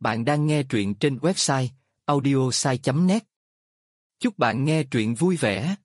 Bạn đang nghe truyện trên website audiosai.net. Chúc bạn nghe truyện vui vẻ.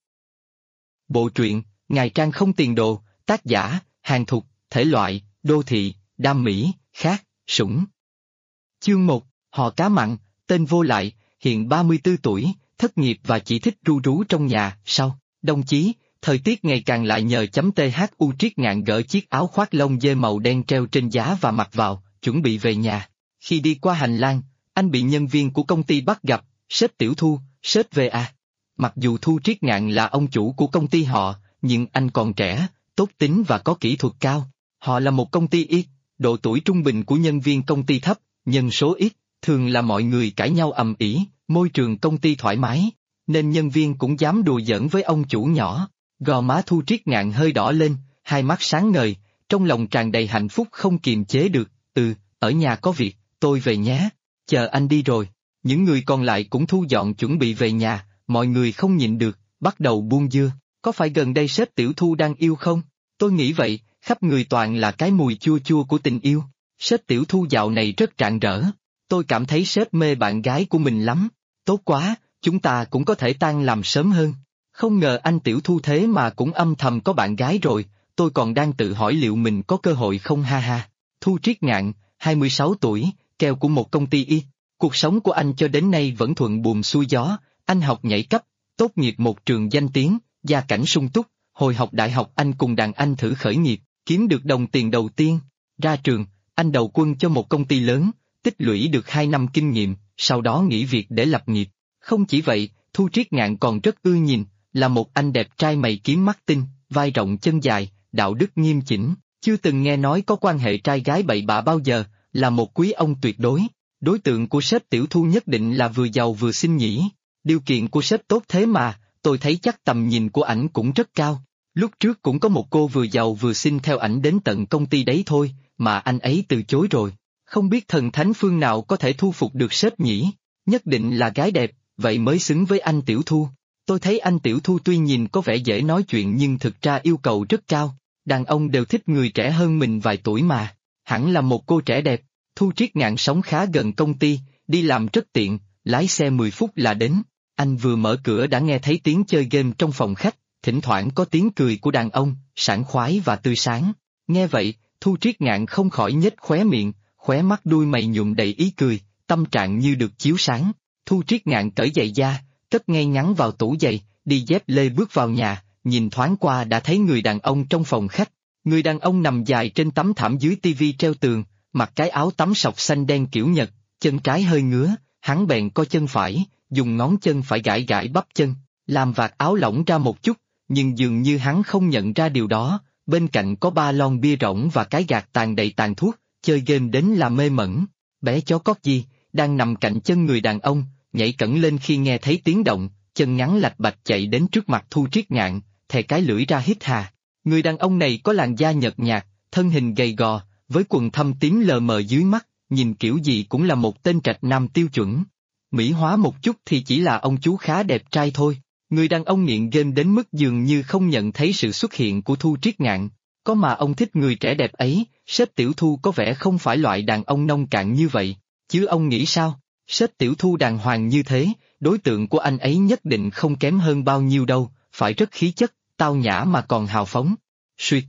Bộ truyện Ngài Trang không tiền đồ, tác giả Hàng Thục, thể loại đô thị, đam mỹ, khác, sủng. Chương 1, họ cá mặn, tên Vô Lại, hiện 34 tuổi, thất nghiệp và chỉ thích ru rú trong nhà. Sau, đồng chí, thời tiết ngày càng lạnh nhờ chấm THU Triết Ngạn gỡ chiếc áo khoác lông dê màu đen treo trên giá và mặc vào, chuẩn bị về nhà. Khi đi qua hành lang, anh bị nhân viên của công ty bắt gặp. Sếp Tiểu Thu, sếp về à? Mặc dù Thu Triết Ngạn là ông chủ của công ty họ, nhưng anh còn trẻ, tốt tính và có kỹ thuật cao. Họ là một công ty ít, độ tuổi trung bình của nhân viên công ty thấp, nhân số ít, thường là mọi người cãi nhau ầm ĩ, môi trường công ty thoải mái, nên nhân viên cũng dám đùa giỡn với ông chủ nhỏ. Gò má Thu Triết Ngạn hơi đỏ lên, hai mắt sáng ngời, trong lòng tràn đầy hạnh phúc không kiềm chế được. Ở nhà có việc, tôi về nhé, chờ anh đi rồi. Những người còn lại cũng thu dọn chuẩn bị về nhà, mọi người không nhịn được, bắt đầu buông dưa. Có phải gần đây sếp Tiểu Thu đang yêu không? Tôi nghĩ vậy, khắp người toàn là cái mùi chua chua của tình yêu. Sếp Tiểu Thu dạo này rất rạng rỡ. Tôi cảm thấy sếp mê bạn gái của mình lắm. Tốt quá, chúng ta cũng có thể tan làm sớm hơn. Không ngờ anh Tiểu Thu thế mà cũng âm thầm có bạn gái rồi, tôi còn đang tự hỏi liệu mình có cơ hội không ha ha. Thu Triết Ngạn, 26 tuổi, keo của một công ty y. Cuộc sống của anh cho đến nay vẫn thuận buồm xuôi gió, anh học nhảy cấp, tốt nghiệp một trường danh tiếng, gia cảnh sung túc, hồi học đại học anh cùng đàn anh thử khởi nghiệp, kiếm được đồng tiền đầu tiên. Ra trường, anh đầu quân cho một công ty lớn, tích lũy được 2 năm kinh nghiệm, sau đó nghỉ việc để lập nghiệp. Không chỉ vậy, Thu Triết Ngạn còn rất ưa nhìn, là một anh đẹp trai mày kiếm mắt tinh, vai rộng chân dài, đạo đức nghiêm chỉnh, chưa từng nghe nói có quan hệ trai gái bậy bạ bao giờ, là một quý ông tuyệt đối. Đối tượng của sếp Tiểu Thu nhất định là vừa giàu vừa xinh nhỉ. Điều kiện của sếp tốt thế mà, tôi thấy chắc tầm nhìn của ảnh cũng rất cao. Lúc trước cũng có một cô vừa giàu vừa xinh theo ảnh đến tận công ty đấy thôi, mà anh ấy từ chối rồi. Không biết thần thánh phương nào có thể thu phục được sếp nhỉ? Nhất định là gái đẹp, vậy mới xứng với anh Tiểu Thu. Tôi thấy anh Tiểu Thu tuy nhìn có vẻ dễ nói chuyện nhưng thực ra yêu cầu rất cao. Đàn ông đều thích người trẻ hơn mình vài tuổi mà. Hẳn là một cô trẻ đẹp. Thu Triết Ngạn sống khá gần công ty, đi làm rất tiện, lái xe 10 phút là đến. Anh vừa mở cửa đã nghe thấy tiếng chơi game trong phòng khách, thỉnh thoảng có tiếng cười của đàn ông, sảng khoái và tươi sáng. Nghe vậy, Thu Triết Ngạn không khỏi nhếch khóe miệng, khóe mắt đuôi mày nhuộm đầy ý cười, tâm trạng như được chiếu sáng. Thu Triết Ngạn cởi giày da, cất ngay ngắn vào tủ giày, đi dép lê bước vào nhà, nhìn thoáng qua đã thấy người đàn ông trong phòng khách. Người đàn ông nằm dài trên tấm thảm dưới tivi treo tường, mặc cái áo tắm sọc xanh đen kiểu Nhật, chân trái hơi ngứa, hắn bèn co chân phải, dùng ngón chân phải gãi gãi bắp chân, làm vạt áo lỏng ra một chút, nhưng dường như hắn không nhận ra điều đó, bên cạnh có 3 lon bia rỗng và cái gạt tàn đầy tàn thuốc, chơi game đến là mê mẩn. Bé chó cót gì, đang nằm cạnh chân người đàn ông, nhảy cẫng lên khi nghe thấy tiếng động, chân ngắn lạch bạch chạy đến trước mặt Thu Triết Ngạn, thè cái lưỡi ra hít hà. Người đàn ông này có làn da nhợt nhạt, thân hình gầy gò, với quần thâm tím lờ mờ dưới mắt, nhìn kiểu gì cũng là một tên trạch nam tiêu chuẩn. Mỹ hóa một chút thì chỉ là ông chú khá đẹp trai thôi. Người đàn ông nghiện game đến mức dường như không nhận thấy sự xuất hiện của Thu Triết Ngạn. Có mà ông thích người trẻ đẹp ấy, sếp Tiểu Thu có vẻ không phải loại đàn ông nông cạn như vậy, chứ ông nghĩ sao? Sếp Tiểu Thu đàng hoàng như thế, đối tượng của anh ấy nhất định không kém hơn bao nhiêu đâu, phải rất khí chất, tao nhã mà còn hào phóng. Suýt.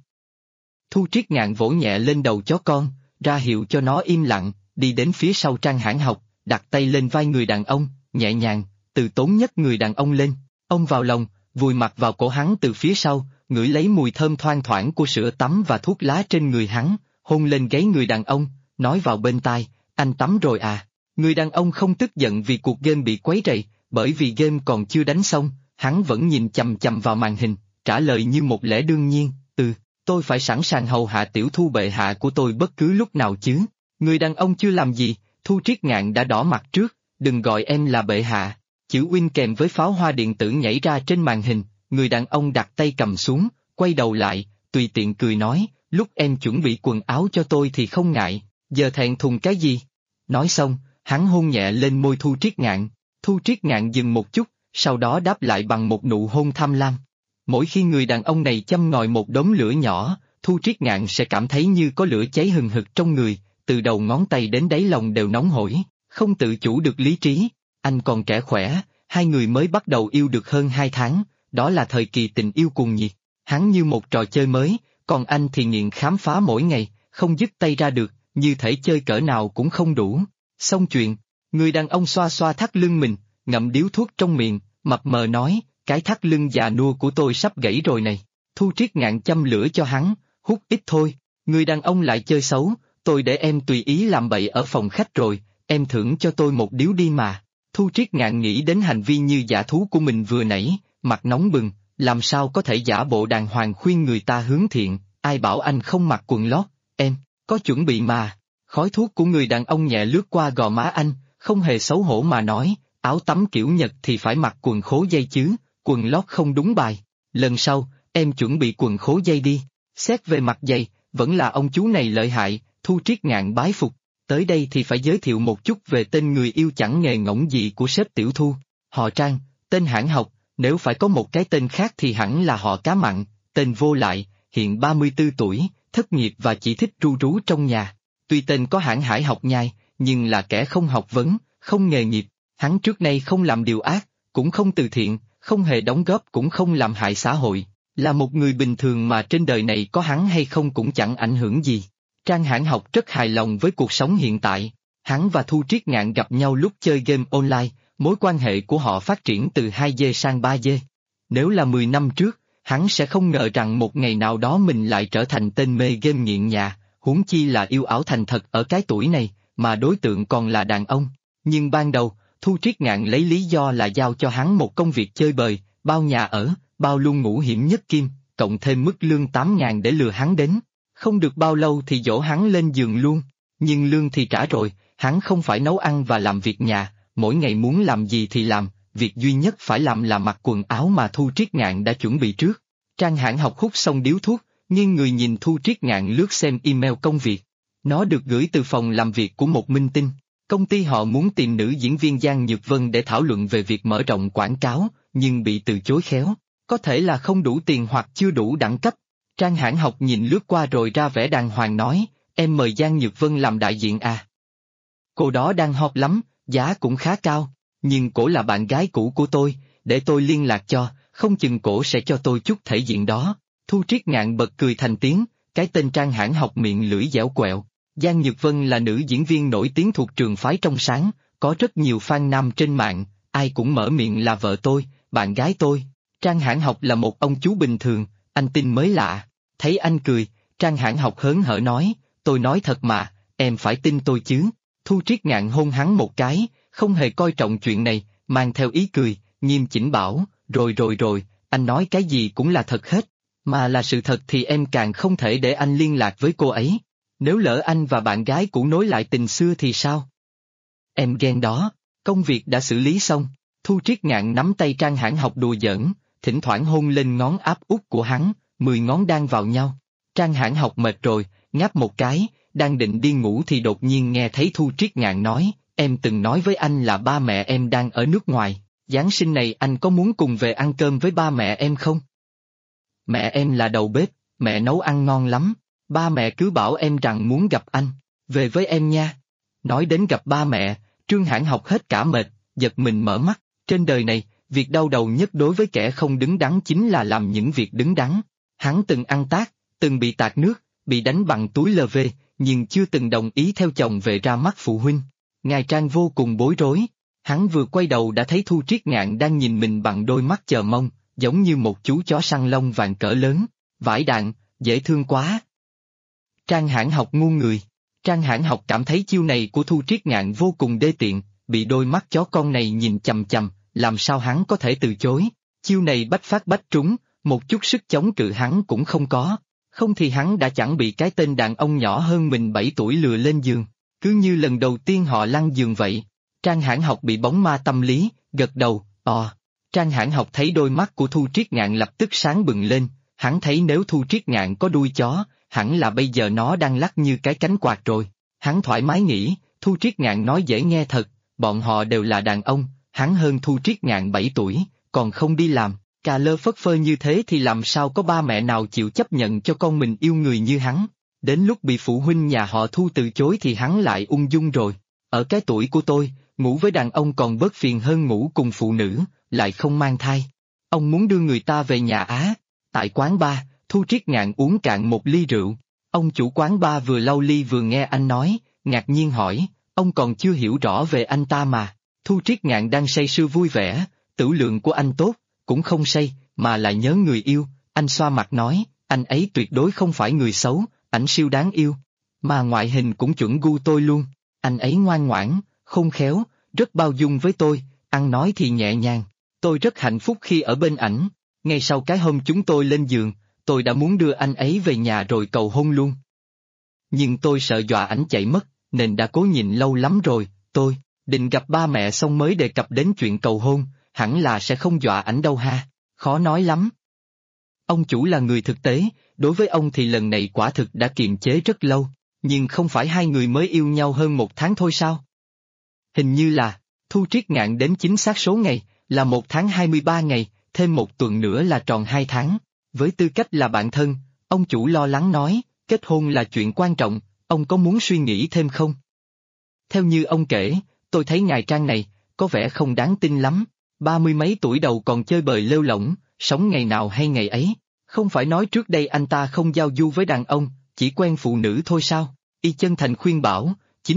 Thu Triết Ngạn vỗ nhẹ lên đầu chó con, ra hiệu cho nó im lặng, đi đến phía sau trang hãng học, đặt tay lên vai người đàn ông, nhẹ nhàng, từ tốn nhấc người đàn ông lên, ông vào lòng, vùi mặt vào cổ hắn từ phía sau, ngửi lấy mùi thơm thoang thoảng của sữa tắm và thuốc lá trên người hắn, hôn lên gáy người đàn ông, nói vào bên tai, anh tắm rồi à? Người đàn ông không tức giận vì cuộc game bị quấy rầy, bởi vì game còn chưa đánh xong, hắn vẫn nhìn chằm chằm vào màn hình, trả lời như một lẽ đương nhiên, tôi phải sẵn sàng hầu hạ Tiểu Thu bệ hạ của tôi bất cứ lúc nào chứ. Người đàn ông chưa làm gì, Thu Triết Ngạn đã đỏ mặt trước, đừng gọi em là bệ hạ. Chữ Win kèm với pháo hoa điện tử nhảy ra trên màn hình, người đàn ông đặt tay cầm xuống, quay đầu lại, tùy tiện cười nói, lúc em chuẩn bị quần áo cho tôi thì không ngại, giờ thẹn thùng cái gì? Nói xong, hắn hôn nhẹ lên môi Thu Triết Ngạn. Thu Triết Ngạn dừng một chút, sau đó đáp lại bằng một nụ hôn tham lam. Mỗi khi người đàn ông này châm ngòi một đống lửa nhỏ, Thu Triết Ngạn sẽ cảm thấy như có lửa cháy hừng hực trong người, từ đầu ngón tay đến đáy lòng đều nóng hổi, không tự chủ được lý trí. Anh còn trẻ khỏe, hai người mới bắt đầu yêu được hơn 2 tháng, đó là thời kỳ tình yêu cuồng nhiệt. Hắn như một trò chơi mới, còn anh thì nghiện khám phá mỗi ngày, không dứt tay ra được, như thể chơi cỡ nào cũng không đủ. Xong chuyện, người đàn ông xoa xoa thắt lưng mình, ngậm điếu thuốc trong miệng, mập mờ nói, cái thắt lưng già nua của tôi sắp gãy rồi này. Thu Triết Ngạn châm lửa cho hắn, hút ít thôi, người đàn ông lại chơi xấu, tôi để em tùy ý làm bậy ở phòng khách rồi, em thưởng cho tôi một điếu đi mà. Thu Triết Ngạn nghĩ đến hành vi như dã thú của mình vừa nãy, mặt nóng bừng, làm sao có thể giả bộ đàng hoàng khuyên người ta hướng thiện, ai bảo anh không mặc quần lót, em, có chuẩn bị mà. Khói thuốc của người đàn ông nhẹ lướt qua gò má anh, không hề xấu hổ mà nói, áo tắm kiểu Nhật thì phải mặc quần khố dây chứ, quần lót không đúng bài. Lần sau, em chuẩn bị quần khố dây đi. Xét về mặt giày, vẫn là ông chú này lợi hại, Thu Triết Ngạn bái phục. Tới đây thì phải giới thiệu một chút về tên người yêu chẳng nghề ngỗng gì của sếp Tiểu Thu. Họ Trang, tên hãng học, nếu phải có một cái tên khác thì hẳn là họ Cá Mặn, tên vô lại, hiện 34 tuổi, thất nghiệp và chỉ thích ru rú trong nhà. Tuy tên có hãng hải học nhai, nhưng là kẻ không học vấn, không nghề nghiệp. Hắn trước nay không làm điều ác, cũng không từ thiện, không hề đóng góp cũng không làm hại xã hội. Là một người bình thường mà trên đời này có hắn hay không cũng chẳng ảnh hưởng gì. Trang hãng học rất hài lòng với cuộc sống hiện tại. Hắn và Thu Triết Ngạn gặp nhau lúc chơi game online, mối quan hệ của họ phát triển từ 2G sang 3G. Nếu là 10 năm trước, hắn sẽ không ngờ rằng một ngày nào đó mình lại trở thành tên mê game nghiện nhà, huống chi là yêu ảo thành thật ở cái tuổi này, mà đối tượng còn là đàn ông. Nhưng ban đầu, Thu Triết Ngạn lấy lý do là giao cho hắn một công việc chơi bời, bao nhà ở, bao luôn ngũ hiểm nhất kim, cộng thêm mức lương 8.000 để lừa hắn đến. Không được bao lâu thì dỗ hắn lên giường luôn, nhưng lương thì trả rồi, hắn không phải nấu ăn và làm việc nhà, mỗi ngày muốn làm gì thì làm, việc duy nhất phải làm là mặc quần áo mà Thu Triết Ngạn đã chuẩn bị trước. Trang hãng học hút xong điếu thuốc, nhưng người nhìn Thu Triết Ngạn lướt xem email công việc. Nó được gửi từ phòng làm việc của một minh tinh. Công ty họ muốn tìm nữ diễn viên Giang Nhược Vân để thảo luận về việc mở rộng quảng cáo, nhưng bị từ chối khéo. Có thể là không đủ tiền hoặc chưa đủ đẳng cấp. Trang hãng học nhìn lướt qua rồi ra vẻ đàng hoàng nói, em mời Giang Nhược Vân làm đại diện à. Cô đó đang hot lắm, giá cũng khá cao, nhưng cổ là bạn gái cũ của tôi, để tôi liên lạc cho, không chừng cổ sẽ cho tôi chút thể diện đó. Thu Triết Ngạn bật cười thành tiếng, cái tên Trang hãng học miệng lưỡi dẻo quẹo. Giang Nhược Vân là nữ diễn viên nổi tiếng thuộc trường phái trong sáng, có rất nhiều fan nam trên mạng, ai cũng mở miệng là vợ tôi, bạn gái tôi. Trang hãng học là một ông chú bình thường, anh tin mới lạ. Thấy anh cười, Trang hãng học hớn hở nói, tôi nói thật mà, em phải tin tôi chứ. Thu Triết Ngạn hôn hắn một cái, không hề coi trọng chuyện này, mang theo ý cười, nghiêm chỉnh bảo, rồi, anh nói cái gì cũng là thật hết, mà là sự thật thì em càng không thể để anh liên lạc với cô ấy. Nếu lỡ anh và bạn gái cũ nối lại tình xưa thì sao? Em ghen đó, công việc đã xử lý xong, Thu Triết Ngạn nắm tay Trang hãng học đùa giỡn, thỉnh thoảng hôn lên ngón áp út của hắn, 10 ngón đan vào nhau. Trang hãng học mệt rồi, ngáp một cái, đang định đi ngủ thì đột nhiên nghe thấy Thu Triết Ngạn nói, em từng nói với anh là ba mẹ em đang ở nước ngoài, Giáng sinh này anh có muốn cùng về ăn cơm với ba mẹ em không? Mẹ em là đầu bếp, mẹ nấu ăn ngon lắm, ba mẹ cứ bảo em rằng muốn gặp anh, về với em nha. Nói đến gặp ba mẹ, Trương hãng học hết cả mệt, giật mình mở mắt, trên đời này, việc đau đầu nhất đối với kẻ không đứng đắn chính là làm những việc đứng đắn. Hắn từng ăn tát, từng bị tạt nước, bị đánh bằng túi LV, nhưng chưa từng đồng ý theo chồng về ra mắt phụ huynh. Ngài Trang vô cùng bối rối, hắn vừa quay đầu đã thấy Thu Triết Ngạn đang nhìn mình bằng đôi mắt chờ mong, giống như một chú chó săn lông vàng cỡ lớn, vải đạn, dễ thương quá. Trang hãng học ngu người. Trang hãng học cảm thấy chiêu này của Thu Triết Ngạn vô cùng đê tiện, bị đôi mắt chó con này nhìn chằm chằm, làm sao hắn có thể từ chối. Chiêu này bách phát bách trúng, một chút sức chống cự hắn cũng không có, không thì hắn đã chẳng bị cái tên đàn ông nhỏ hơn mình 7 tuổi lừa lên giường, cứ như lần đầu tiên họ lăn giường vậy. Trang hãng học bị bóng ma tâm lý, gật đầu, Trang hãng học thấy đôi mắt của Thu Triết Ngạn lập tức sáng bừng lên, hắn thấy nếu Thu Triết Ngạn có đuôi chó, hẳn là bây giờ nó đang lắc như cái cánh quạt rồi. Hắn thoải mái nghĩ, Thu Triết Ngạn nói dễ nghe thật, bọn họ đều là đàn ông, hắn hơn Thu Triết Ngạn 7 tuổi, còn không đi làm, cà lơ phất phơ như thế thì làm sao có ba mẹ nào chịu chấp nhận cho con mình yêu người như hắn. Đến lúc bị phụ huynh nhà họ Thu từ chối thì hắn lại ung dung rồi. Ở cái tuổi của tôi, ngủ với đàn ông còn bớt phiền hơn ngủ cùng phụ nữ, lại không mang thai. Ông muốn đưa người ta về nhà á. Tại quán bar, Thu Triết Ngạn uống cạn một ly rượu. Ông chủ quán bar vừa lau ly vừa nghe anh nói, ngạc nhiên hỏi, ông còn chưa hiểu rõ về anh ta mà. Thu Triết Ngạn đang say sưa vui vẻ, tửu lượng của anh tốt, cũng không say, mà lại nhớ người yêu. Anh xoa mặt nói, anh ấy tuyệt đối không phải người xấu, ảnh siêu đáng yêu. Mà ngoại hình cũng chuẩn gu tôi luôn. Anh ấy ngoan ngoãn, khôn khéo, rất bao dung với tôi, ăn nói thì nhẹ nhàng. Tôi rất hạnh phúc khi ở bên ảnh. Ngay sau cái hôm chúng tôi lên giường, tôi đã muốn đưa anh ấy về nhà rồi cầu hôn luôn. Nhưng tôi sợ dọa ảnh chạy mất, nên đã cố nhịn lâu lắm rồi. Tôi định gặp ba mẹ xong mới đề cập đến chuyện cầu hôn, hẳn là sẽ không dọa ảnh đâu ha, khó nói lắm. Ông chủ là người thực tế, đối với ông thì lần này quả thực đã kiềm chế rất lâu, nhưng không phải hai người mới yêu nhau hơn 1 tháng thôi sao? Hình như là, Thu Triết Ngạn đếm chính xác số ngày, là 1 tháng 23 ngày, thêm 1 tuần nữa là tròn 2 tháng. Với tư cách là bạn thân, ông chủ lo lắng nói, kết hôn là chuyện quan trọng, ông có muốn suy nghĩ thêm không? Theo như ông kể, tôi thấy ngài Trang này, có vẻ không đáng tin lắm, 30 mấy tuổi đầu còn chơi bời lêu lỏng, sống ngày nào hay ngày ấy. Không phải nói trước đây anh ta không giao du với đàn ông, chỉ quen phụ nữ thôi sao? Y chân thành khuyên bảo,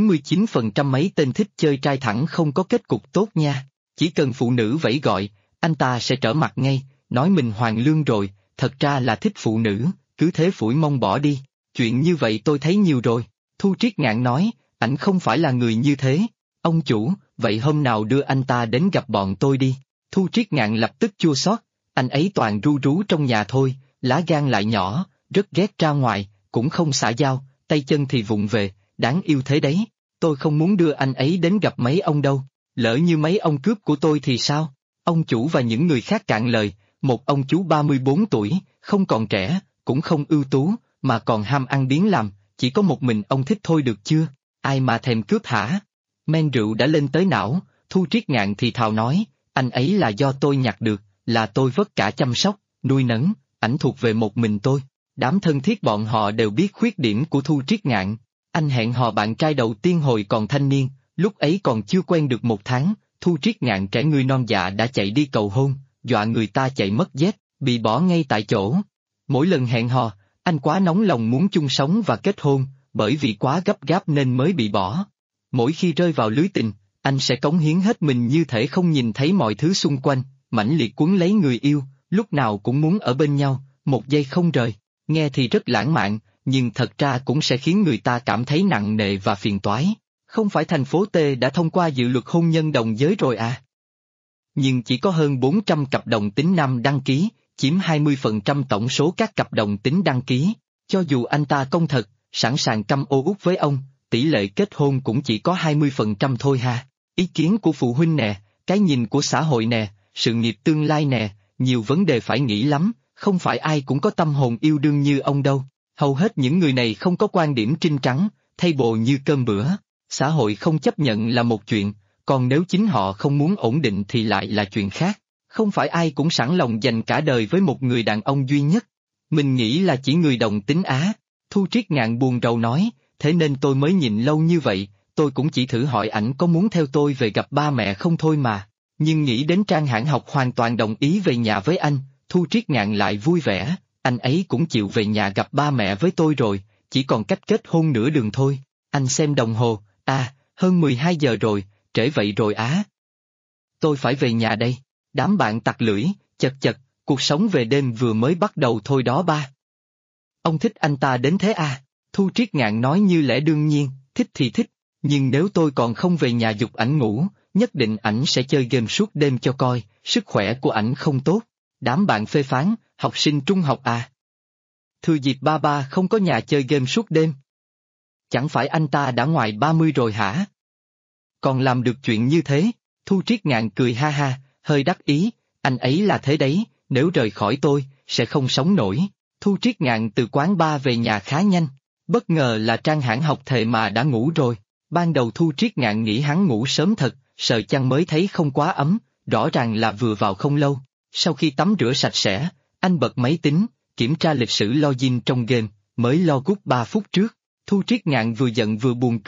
99% mấy tên thích chơi trai thẳng không có kết cục tốt nha. Chỉ cần phụ nữ vẫy gọi, anh ta sẽ trở mặt ngay, nói mình hoàn lương rồi, thật ra là thích phụ nữ, cứ thế phủi mông bỏ đi. Chuyện như vậy tôi thấy nhiều rồi. Thu Triết Ngạn nói, ảnh không phải là người như thế. Ông chủ, vậy hôm nào đưa anh ta đến gặp bọn tôi đi. Thu Triết Ngạn lập tức chua xót, anh ấy toàn ru rú trong nhà thôi, lá gan lại nhỏ, rất ghét ra ngoài, cũng không xã giao, tay chân thì vụng về, đáng yêu thế đấy. Tôi không muốn đưa anh ấy đến gặp mấy ông đâu, lỡ như mấy ông cướp của tôi thì sao? Ông chủ và những người khác cạn lời, một ông chú 34 tuổi, không còn trẻ, cũng không ưu tú, mà còn ham ăn biếng làm, chỉ có một mình ông thích thôi được chưa? Ai mà thèm cướp hả? Men rượu đã lên tới não, Thu Triết Ngạn thì thào nói, anh ấy là do tôi nhặt được, là tôi vất cả chăm sóc, nuôi nấng, ảnh thuộc về một mình tôi. Đám thân thiết bọn họ đều biết khuyết điểm của Thu Triết Ngạn. Anh hẹn hò bạn trai đầu tiên hồi còn thanh niên, lúc ấy còn chưa quen được 1 tháng, Thu Triết Ngạn trẻ người non dạ đã chạy đi cầu hôn, dọa người ta chạy mất dép, bị bỏ ngay tại chỗ. Mỗi lần hẹn hò, anh quá nóng lòng muốn chung sống và kết hôn, bởi vì quá gấp gáp nên mới bị bỏ. Mỗi khi rơi vào lưới tình, anh sẽ cống hiến hết mình như thể không nhìn thấy mọi thứ xung quanh, mãnh liệt cuốn lấy người yêu, lúc nào cũng muốn ở bên nhau, một giây không rời. Nghe thì rất lãng mạn, nhưng thật ra cũng sẽ khiến người ta cảm thấy nặng nề và phiền toái. Không phải thành phố T đã thông qua dự luật hôn nhân đồng giới rồi à? Nhưng chỉ có hơn 400 cặp đồng tính nam đăng ký, chiếm 20% tổng số các cặp đồng tính đăng ký. Cho dù anh ta công thật, sẵn sàng căm ô uất với ông, tỷ lệ kết hôn cũng chỉ có 20% thôi ha. Ý kiến của phụ huynh nè, cái nhìn của xã hội nè, sự nghiệp tương lai nè, nhiều vấn đề phải nghĩ lắm, không phải ai cũng có tâm hồn yêu đương như ông đâu. Hầu hết những người này không có quan điểm trinh trắng, thay bồ như cơm bữa. Xã hội không chấp nhận là một chuyện, còn nếu chính họ không muốn ổn định thì lại là chuyện khác. Không phải ai cũng sẵn lòng dành cả đời với một người đàn ông duy nhất. Mình nghĩ là chỉ người đồng tính Á. Thu Triết Ngạn buồn rầu nói, thế nên tôi mới nhịn lâu như vậy, tôi cũng chỉ thử hỏi ảnh có muốn theo tôi về gặp ba mẹ không thôi mà. Nhưng nghĩ đến Trang Hãn Học hoàn toàn đồng ý về nhà với anh, Thu Triết Ngạn lại vui vẻ, anh ấy cũng chịu về nhà gặp ba mẹ với tôi rồi, chỉ còn cách kết hôn nửa đường thôi. Anh xem đồng hồ, hơn 12 giờ rồi, trễ vậy rồi á. Tôi phải về nhà đây. Đám bạn tặc lưỡi, chật chật, cuộc sống về đêm vừa mới bắt đầu thôi đó ba. Ông thích anh ta đến thế à? Thu Triết Ngạn nói như lẽ đương nhiên, thích thì thích, nhưng nếu tôi còn không về nhà giục ảnh ngủ, nhất định ảnh sẽ chơi game suốt đêm cho coi, sức khỏe của ảnh không tốt. Đám bạn phê phán, học sinh trung học à? Thừa dịp ba ba không có nhà chơi game suốt đêm. Chẳng phải anh ta đã ngoài 30 rồi hả? Còn làm được chuyện như thế? Thu Triết Ngạn cười ha ha, hơi đắc ý, anh ấy là thế đấy, nếu rời khỏi tôi, sẽ không sống nổi. Thu Triết Ngạn từ quán bar về nhà khá nhanh, bất ngờ là Trang Hãn Học thề mà đã ngủ rồi. Ban đầu Thu Triết Ngạn nghĩ hắn ngủ sớm thật, sờ chăn mới thấy không quá ấm, rõ ràng là vừa vào không lâu. Sau khi tắm rửa sạch sẽ, anh bật máy tính, kiểm tra lịch sử login trong game, mới login 3 phút trước. Thu Triết Ngạn vừa giận vừa buồn cười,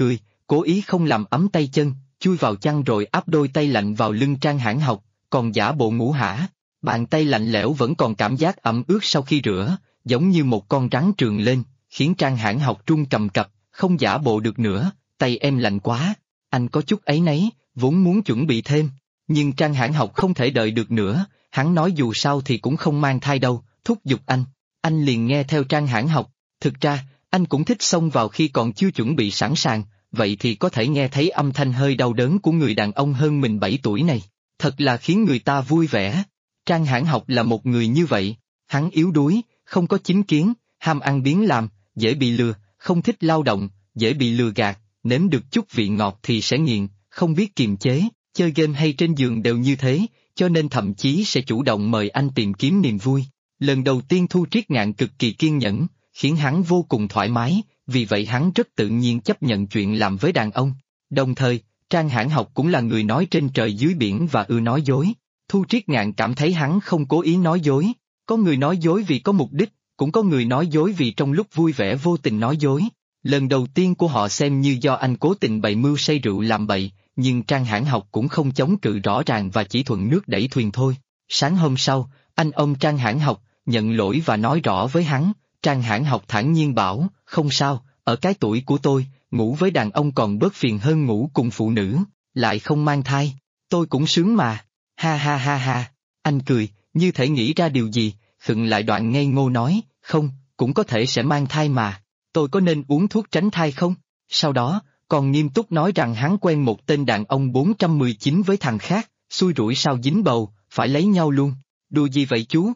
cố ý không làm ấm tay chân, chui vào chăn rồi áp đôi tay lạnh vào lưng Trang Hãn Học, còn giả bộ ngủ hả. Bàn tay lạnh lẽo vẫn còn cảm giác ẩm ướt sau khi rửa, giống như một con rắn trườn lên, khiến Trang Hãn Học run cầm cập, không giả bộ được nữa, tay em lạnh quá. Anh có chút áy náy, vốn muốn chuẩn bị thêm, nhưng Trang Hãn Học không thể đợi được nữa, hắn nói dù sao thì cũng không mang thai đâu, thúc giục anh liền nghe theo Trang Hãn Học. Thực ra, anh cũng thích xông vào khi còn chưa chuẩn bị sẵn sàng, vậy thì có thể nghe thấy âm thanh hơi đau đớn của người đàn ông hơn mình 7 tuổi này, thật là khiến người ta vui vẻ. Trang Hãn Học là một người như vậy, hắn yếu đuối, không có chính kiến, ham ăn biếng làm, dễ bị lừa, không thích lao động, dễ bị lừa gạt, nếm được chút vị ngọt thì sẽ nghiện, không biết kiềm chế, chơi game hay trên giường đều như thế, cho nên thậm chí sẽ chủ động mời anh tìm kiếm niềm vui. Lần đầu tiên Thu Triết Ngạn cực kỳ kiên nhẫn, khiến hắn vô cùng thoải mái, vì vậy hắn rất tự nhiên chấp nhận chuyện làm với đàn ông. Đồng thời, Trang Hãn Học cũng là người nói trên trời dưới biển và ưa nói dối. Thu Triết Ngạn cảm thấy hắn không cố ý nói dối, có người nói dối vì có mục đích, cũng có người nói dối vì trong lúc vui vẻ vô tình nói dối. Lần đầu tiên của họ xem như do anh cố tình bày mưu say rượu làm bậy, nhưng Trang Hãn Học cũng không chống cự rõ ràng và chỉ thuận nước đẩy thuyền thôi. Sáng hôm sau, anh ôm Trang Hãn Học, nhận lỗi và nói rõ với hắn. Trang Hãn Học thản nhiên bảo, không sao, ở cái tuổi của tôi, ngủ với đàn ông còn bớt phiền hơn ngủ cùng phụ nữ, lại không mang thai, tôi cũng sướng mà, ha ha ha ha. Anh cười, như thể nghĩ ra điều gì, khựng lại đoạn ngây ngô nói, không, cũng có thể sẽ mang thai mà, tôi có nên uống thuốc tránh thai không? Sau đó, còn nghiêm túc nói rằng hắn quen một tên đàn ông 419 với thằng khác, xui rủi sao dính bầu, phải lấy nhau luôn. Đùa gì vậy chú?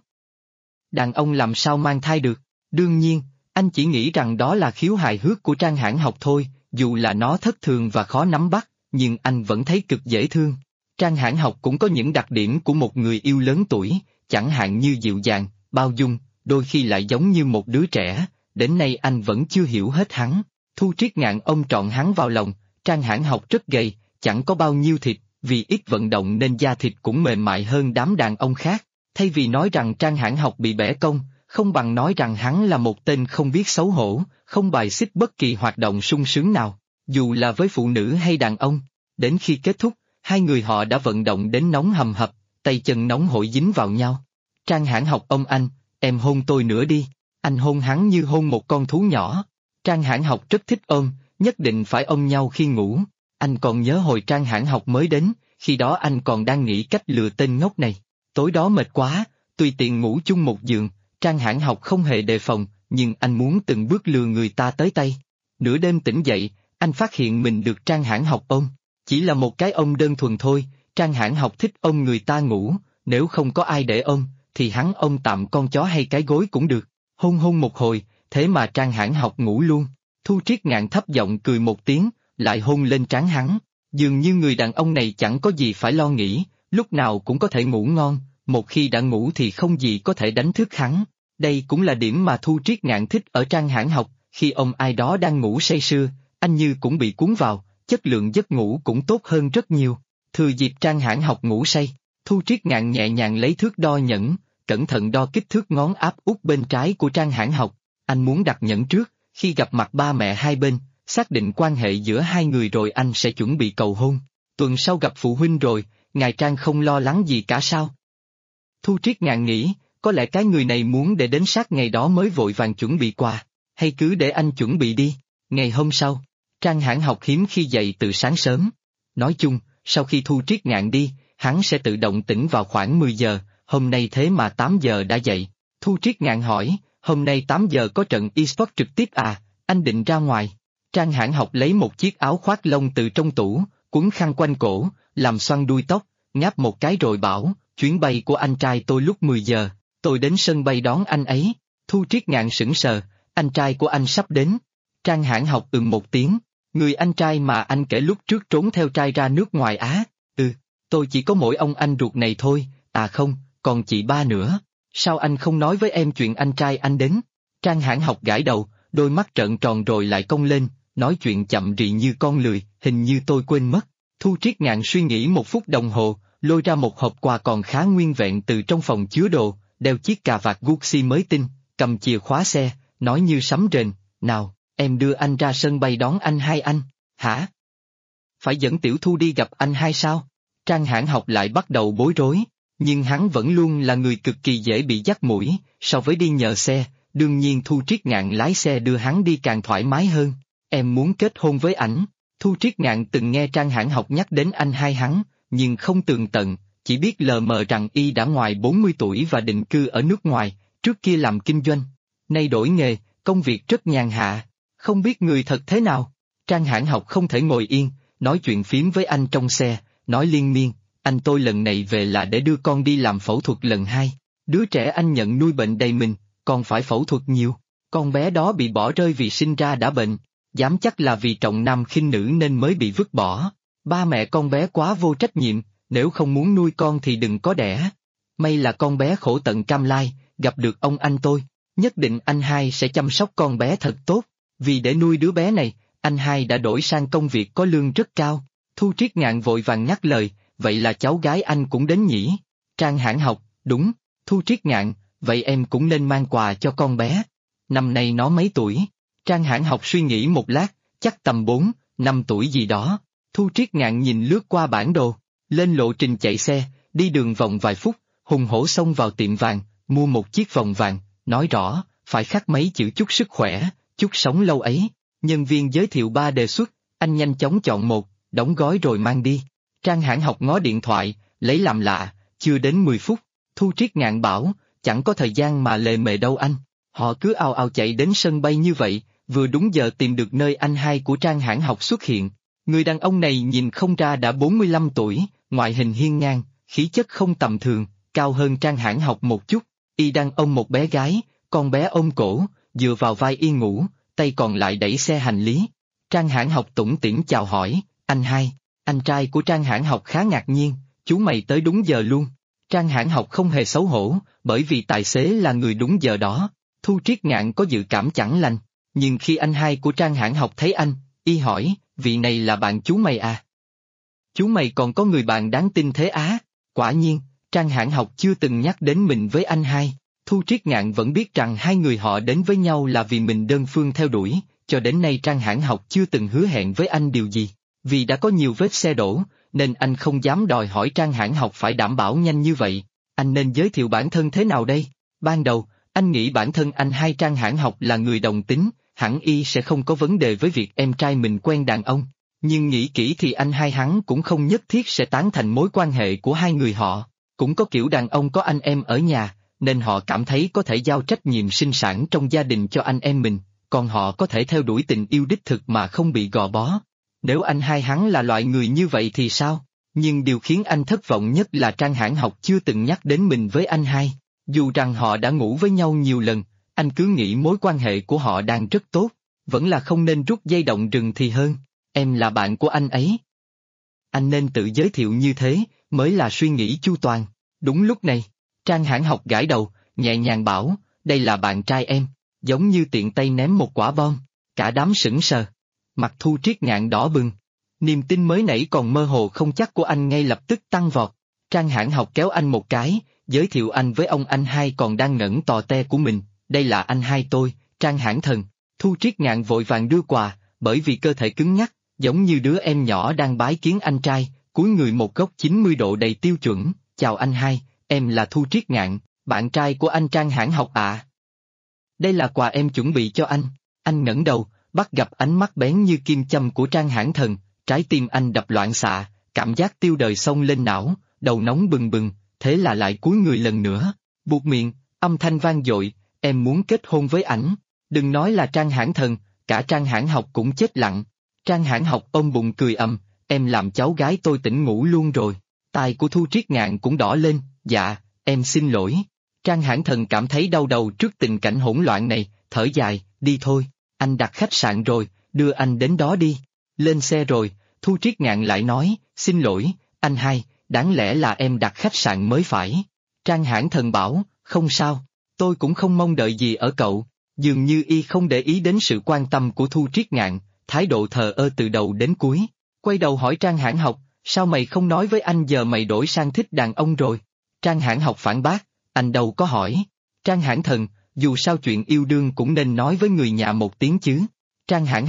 Đàn ông làm sao mang thai được? Đương nhiên, anh chỉ nghĩ rằng đó là khiếu hài hước của Trang Hãn Học thôi, dù là nó thất thường và khó nắm bắt, nhưng anh vẫn thấy cực dễ thương. Trang Hãn Học cũng có những đặc điểm của một người yêu lớn tuổi, chẳng hạn như dịu dàng, bao dung, đôi khi lại giống như một đứa trẻ, đến nay anh vẫn chưa hiểu hết hắn. Thu Triết Ngạn ôm trọn hắn vào lòng, Trang Hãn Học rất gầy, chẳng có bao nhiêu thịt, vì ít vận động nên da thịt cũng mềm mại hơn đám đàn ông khác. Thay vì nói rằng Trang Hãn Học bị bẻ cong, không bằng nói rằng hắn là một tên không biết xấu hổ, không bài xích bất kỳ hoạt động sung sướng nào, dù là với phụ nữ hay đàn ông. Đến khi kết thúc, hai người họ đã vận động đến nóng hầm hập, tay chân nóng hổi dính vào nhau. Trang Hãn Học ôm anh, em hôn tôi nữa đi. Anh hôn hắn như hôn một con thú nhỏ. Trang Hãn Học rất thích ôm, nhất định phải ôm nhau khi ngủ. Anh còn nhớ hồi Trang Hãn Học mới đến, khi đó anh còn đang nghĩ cách lừa tên ngốc này. Tối đó mệt quá, tùy tiện ngủ chung một giường, Trang Hãn Học không hề đề phòng, nhưng anh muốn từng bước lừa người ta tới tay. Nửa đêm tỉnh dậy, anh phát hiện mình được Trang Hãn Học ôm. Chỉ là một cái ôm đơn thuần thôi, Trang Hãn Học thích ôm người ta ngủ, nếu không có ai để ôm, thì hắn ôm tạm con chó hay cái gối cũng được. Hôn hôn một hồi, thế mà Trang Hãn Học ngủ luôn. Thu Triết Ngạn thấp giọng cười một tiếng, lại hôn lên trán hắn. Dường như người đàn ông này chẳng có gì phải lo nghĩ, lúc nào cũng có thể ngủ ngon, một khi đã ngủ thì không gì có thể đánh thức hắn. Đây cũng là điểm mà Thu Triết Ngạn thích ở Trang Hãn Học, khi ông ai đó đang ngủ say sưa, anh như cũng bị cuốn vào, chất lượng giấc ngủ cũng tốt hơn rất nhiều. Thừa dịp Trang Hãn Học ngủ say, Thu Triết Ngạn nhẹ nhàng lấy thước đo nhẫn, cẩn thận đo kích thước ngón áp út bên trái của Trang Hãn Học. Anh muốn đặt nhẫn trước, khi gặp mặt ba mẹ hai bên, xác định quan hệ giữa hai người rồi anh sẽ chuẩn bị cầu hôn. Tuần sau gặp phụ huynh rồi, ngài Trang không lo lắng gì cả sao? Thu Triết Ngạn nghĩ, có lẽ cái người này muốn để đến sát ngày đó mới vội vàng chuẩn bị quà, hay cứ để anh chuẩn bị đi. Ngày hôm sau, Trang Hãn Học hiếm khi dậy từ sáng sớm. Nói chung, sau khi Thu Triết Ngạn đi, hắn sẽ tự động tỉnh vào khoảng 10 giờ, hôm nay thế mà 8 giờ đã dậy. Thu Triết Ngạn hỏi, hôm nay 8 giờ có trận eSports trực tiếp à, anh định ra ngoài. Trang Hãn Học lấy một chiếc áo khoác lông từ trong tủ, quấn khăn quanh cổ, làm xoăn đuôi tóc, ngáp một cái rồi bảo, chuyến bay của anh trai tôi lúc 10 giờ, tôi đến sân bay đón anh ấy. Thu Triết Ngạn sững sờ, anh trai của anh sắp đến. Trang Hãn Học một tiếng, người anh trai mà anh kể lúc trước trốn theo trai ra nước ngoài Á. Tôi chỉ có mỗi ông anh ruột này thôi, à không, còn chị ba nữa. Sao anh không nói với em chuyện anh trai anh đến? Trang Hãn Học gãi đầu, đôi mắt trợn tròn rồi lại cong lên, nói chuyện chậm rì như con lười, hình như tôi quên mất. Thu Triết Ngạn suy nghĩ một phút đồng hồ, lôi ra một hộp quà còn khá nguyên vẹn từ trong phòng chứa đồ, đeo chiếc cà vạt Gucci mới tinh, cầm chìa khóa xe, nói như sấm rền, nào, em đưa anh ra sân bay đón anh hai anh. Hả? Phải dẫn Tiểu Thu đi gặp anh hai sao? Trang Hãn Học lại bắt đầu bối rối, nhưng hắn vẫn luôn là người cực kỳ dễ bị dắt mũi, so với đi nhờ xe, đương nhiên Thu Triết Ngạn lái xe đưa hắn đi càng thoải mái hơn. Em muốn kết hôn với ảnh. Thu Triết Ngạn từng nghe Trang Hãn Học nhắc đến anh hai hắn, nhưng không tường tận, chỉ biết lờ mờ rằng y đã ngoài 40 tuổi và định cư ở nước ngoài, trước kia làm kinh doanh. Nay đổi nghề, công việc rất nhàn hạ, không biết người thật thế nào. Trang Hãn Học không thể ngồi yên, nói chuyện phím với anh trong xe, nói liên miên, anh tôi lần này về là để đưa con đi làm phẫu thuật lần hai. Đứa trẻ anh nhận nuôi bệnh đầy mình, còn phải phẫu thuật nhiều. Con bé đó bị bỏ rơi vì sinh ra đã bệnh, dám chắc là vì trọng nam khinh nữ nên mới bị vứt bỏ. Ba mẹ con bé quá vô trách nhiệm, nếu không muốn nuôi con thì đừng có đẻ. May là con bé khổ tận cam lai, gặp được ông anh tôi, nhất định anh hai sẽ chăm sóc con bé thật tốt, vì để nuôi đứa bé này, anh hai đã đổi sang công việc có lương rất cao. Thu Triết Ngạn vội vàng ngắt lời, vậy là cháu gái anh cũng đến nhỉ? Trang Hãn Học, đúng. Thu Triết Ngạn, vậy em cũng nên mang quà cho con bé. Năm nay nó mấy tuổi? Trang Hãn Học suy nghĩ một lát, chắc tầm 4, 5 tuổi gì đó. Thu Triết Ngạn nhìn lướt qua bản đồ, lên lộ trình chạy xe, đi đường vòng vài phút, hùng hổ xông vào tiệm vàng, mua một chiếc vòng vàng, nói rõ, phải khắc mấy chữ chúc sức khỏe, chúc sống lâu ấy. Nhân viên giới thiệu 3 đề xuất, anh nhanh chóng chọn một, đóng gói rồi mang đi. Trang Hãn Học ngó điện thoại, lấy làm lạ, chưa đến 10 phút, Thu Triết Ngạn bảo, chẳng có thời gian mà lề mề đâu anh. Họ cứ ào ào chạy đến sân bay như vậy, vừa đúng giờ tìm được nơi anh hai của Trang Hãn Học xuất hiện. Người đàn ông này nhìn không ra đã 45 tuổi, ngoại hình hiên ngang, khí chất không tầm thường, cao hơn Trang Hãn Học một chút. Y đang ôm một bé gái, con bé ôm cổ, dựa vào vai y ngủ, tay còn lại đẩy xe hành lý. Trang Hãn Học tủm tỉm chào hỏi, anh hai. Anh trai của Trang Hãn Học khá ngạc nhiên, chú mày tới đúng giờ luôn. Trang Hãn Học không hề xấu hổ, bởi vì tài xế là người đúng giờ đó. Thu Triết Ngạn có dự cảm chẳng lành, nhưng khi anh hai của Trang Hãn Học thấy anh, y hỏi, vị này là bạn chú mày à? Chú mày còn có người bạn đáng tin thế á? Quả nhiên, Trang Hãn Học chưa từng nhắc đến mình với anh hai. Thu Triết Ngạn vẫn biết rằng hai người họ đến với nhau là vì mình đơn phương theo đuổi, cho đến nay Trang Hãn Học chưa từng hứa hẹn với anh điều gì. Vì đã có nhiều vết xe đổ, nên anh không dám đòi hỏi Trang Hãn Học phải đảm bảo nhanh như vậy. Anh nên giới thiệu bản thân thế nào đây? Ban đầu, anh nghĩ bản thân anh hai Trang Hãn Học là người đồng tính, hẳn y sẽ không có vấn đề với việc em trai mình quen đàn ông. Nhưng nghĩ kỹ thì anh hai hắn cũng không nhất thiết sẽ tán thành mối quan hệ của hai người họ. Cũng có kiểu đàn ông có anh em ở nhà, nên họ cảm thấy có thể giao trách nhiệm sinh sản trong gia đình cho anh em mình, còn họ có thể theo đuổi tình yêu đích thực mà không bị gò bó. Nếu anh hai hắn là loại người như vậy thì sao? Nhưng điều khiến anh thất vọng nhất là Trang Hãn Học chưa từng nhắc đến mình với anh hai. Dù rằng họ đã ngủ với nhau nhiều lần, anh cứ nghĩ mối quan hệ của họ đang rất tốt, vẫn là không nên rút dây động rừng thì hơn. Em là bạn của anh ấy. Anh nên tự giới thiệu như thế, mới là suy nghĩ chu toàn. Đúng lúc này, Trang Hãn Học gãi đầu, nhẹ nhàng bảo, đây là bạn trai em, giống như tiện tay ném một quả bom. Cả đám sững sờ. Mặt Thu Triết Ngạn đỏ bừng. Niềm tin mới nãy còn mơ hồ không chắc của anh ngay lập tức tăng vọt. Trang Hãn Học kéo anh một cái, giới thiệu anh với ông anh hai còn đang ngẩn tò te của mình, đây là anh hai tôi, Trang Hãn Thần. Thu Triết Ngạn vội vàng đưa quà, bởi vì cơ thể cứng nhắc, giống như đứa em nhỏ đang bái kiến anh trai, cúi người một góc 90 độ đầy tiêu chuẩn, chào anh hai, em là Thu Triết Ngạn, bạn trai của anh Trang Hãn Học ạ. Đây là quà em chuẩn bị cho anh ngẩng đầu, bắt gặp ánh mắt bén như kim châm của Trang Hãn Thần, trái tim anh đập loạn xạ, cảm giác tiêu đời xông lên não, đầu nóng bừng bừng, thế là lại cúi người lần nữa, buột miệng, âm thanh vang dội, em muốn kết hôn với ảnh, đừng nói là Trang Hãn Thần, cả Trang Hãn Học cũng chết lặng. Trang Hãn Học ôm bụng cười ầm, em làm cháu gái tôi tỉnh ngủ luôn rồi. Tai của Thu Triết Ngạn cũng đỏ lên, dạ, em xin lỗi. Trang Hãn Thần cảm thấy đau đầu trước tình cảnh hỗn loạn này, thở dài, đi thôi, anh đặt khách sạn rồi, đưa anh đến đó đi. Lên xe rồi, Thu Triết Ngạn lại nói, xin lỗi, anh hai, đáng lẽ là em đặt khách sạn mới phải. Trang Hãn Thần bảo, không sao, tôi cũng không mong đợi gì ở cậu. Dường như y không để ý đến sự quan tâm của Thu Triết Ngạn, thái độ thờ ơ từ đầu đến cuối. Quay đầu hỏi Trang Hãn Học, sao mày không nói với anh giờ mày đổi sang thích đàn ông rồi? Trang Hãn Học phản bác, anh đâu có hỏi. Trang Hãn Thần, dù sao chuyện yêu đương cũng nên nói với người nhà một tiếng chứ. Trang Hãn Học,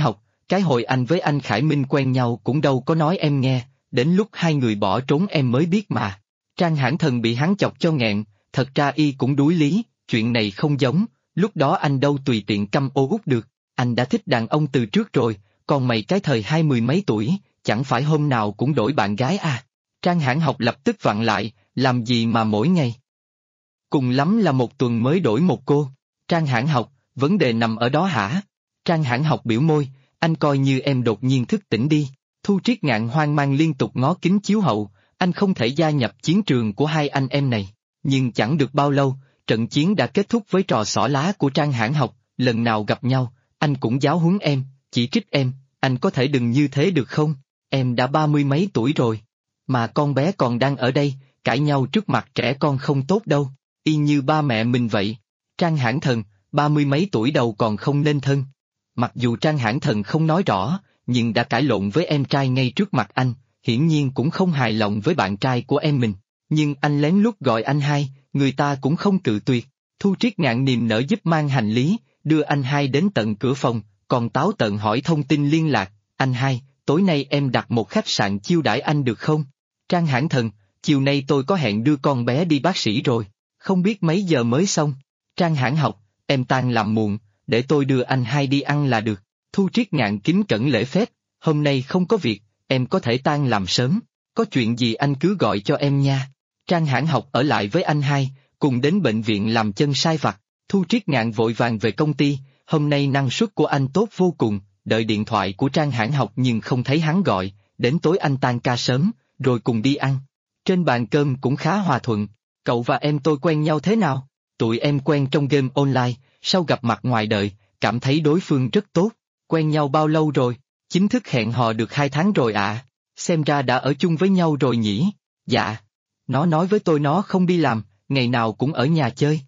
Cái hồi anh với anh Khải Minh quen nhau cũng đâu có nói em nghe, đến lúc hai người bỏ trốn em mới biết mà. Trang Hãn Thần bị hắn chọc cho nghẹn, thật ra y cũng đuối lý, chuyện này không giống, lúc đó anh đâu tùy tiện căm ô út được, anh đã thích đàn ông từ trước rồi, còn mày cái thời 20 mấy tuổi, chẳng phải hôm nào cũng đổi bạn gái à. Trang Hãn Học lập tức vặn lại, làm gì mà mỗi ngày. Cùng lắm là một tuần mới đổi một cô. Trang Hãn Học, vấn đề nằm ở đó hả? Trang Hãn Học biểu môi, anh coi như em đột nhiên thức tỉnh đi. Thu Triết Ngạn hoang mang liên tục ngó kính chiếu hậu, anh không thể gia nhập chiến trường của hai anh em này. Nhưng chẳng được bao lâu, trận chiến đã kết thúc với trò xỏ lá của Trang Hãn Học, lần nào gặp nhau, anh cũng giáo huấn em, chỉ trích em, anh có thể đừng như thế được không? Em đã 30 mấy tuổi rồi, mà con bé còn đang ở đây, cãi nhau trước mặt trẻ con không tốt đâu, y như ba mẹ mình vậy. Trang Hãn Thần, 30 mấy tuổi đầu còn không nên thân. Mặc dù Trang Hãn Thần không nói rõ, nhưng đã cãi lộn với em trai ngay trước mặt anh, hiển nhiên cũng không hài lòng với bạn trai của em mình. Nhưng anh lén lút gọi anh hai, người ta cũng không cự tuyệt. Thu Triết Ngạn niềm nở giúp mang hành lý, đưa anh hai đến tận cửa phòng, còn táo tợn hỏi thông tin liên lạc. Anh hai, tối nay em đặt một khách sạn chiêu đãi anh được không? Trang Hãn Thần, chiều nay tôi có hẹn đưa con bé đi bác sĩ rồi, không biết mấy giờ mới xong. Trang Hãn Học, em tan làm muộn, để tôi đưa anh hai đi ăn là được. Thu Triết Ngạn kính cẩn lễ phép, hôm nay không có việc, em có thể tan làm sớm, có chuyện gì anh cứ gọi cho em nha. Trang Hãn Học ở lại với anh hai, cùng đến bệnh viện làm chân sai vặt. Thu Triết Ngạn vội vàng về công ty, hôm nay năng suất của anh tốt vô cùng, đợi điện thoại của Trang Hãn Học nhưng không thấy hắn gọi, đến tối anh tan ca sớm, rồi cùng đi ăn. Trên bàn cơm cũng khá hòa thuận. Cậu và em tôi quen nhau thế nào? Tụi em quen trong game online, sau gặp mặt ngoài đời, cảm thấy đối phương rất tốt. Quen nhau bao lâu rồi? Chính thức hẹn hò được 2 tháng rồi ạ. Xem ra đã ở chung với nhau rồi nhỉ? Dạ. Nó nói với tôi nó không đi làm, ngày nào cũng ở nhà chơi.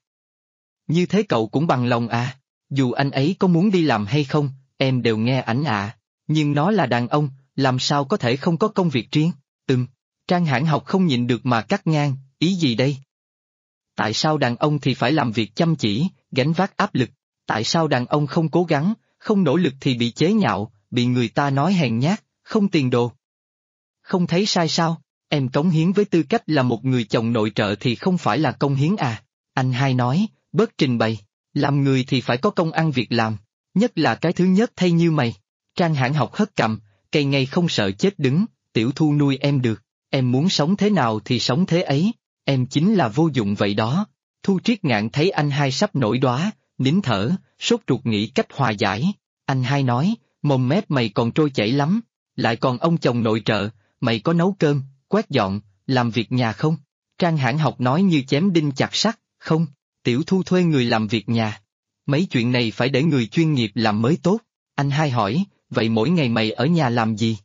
Như thế cậu cũng bằng lòng à? Dù anh ấy có muốn đi làm hay không, em đều nghe ảnh ạ. Nhưng nó là đàn ông, làm sao có thể không có công việc riêng? Trang Hãn Học không nhịn được mà cắt ngang, ý gì đây? Tại sao đàn ông thì phải làm việc chăm chỉ, gánh vác áp lực? Tại sao đàn ông không cố gắng, không nỗ lực thì bị chế nhạo, bị người ta nói hèn nhát, không tiền đồ? Không thấy sai sao? Em cống hiến với tư cách là một người chồng nội trợ thì không phải là công hiến à? Anh hai nói, bớt trình bày, làm người thì phải có công ăn việc làm, nhất là cái thứ nhất thay như mày. Trang Hãn Học hất cằm, cây ngay không sợ chết đứng, Tiểu Thu nuôi em được, em muốn sống thế nào thì sống thế ấy, em chính là vô dụng vậy đó. Thu Triết Ngạn thấy anh hai sắp nổi đoá, nín thở, sốt ruột nghĩ cách hòa giải. Anh hai nói, mồm mép mày còn trôi chảy lắm, lại còn ông chồng nội trợ, mày có nấu cơm, quét dọn, làm việc nhà không? Trang Hãn Học nói như chém đinh chặt sắt, không, Tiểu Thu thuê người làm việc nhà. Mấy chuyện này phải để người chuyên nghiệp làm mới tốt. Anh hai hỏi, vậy mỗi ngày mày ở nhà làm gì?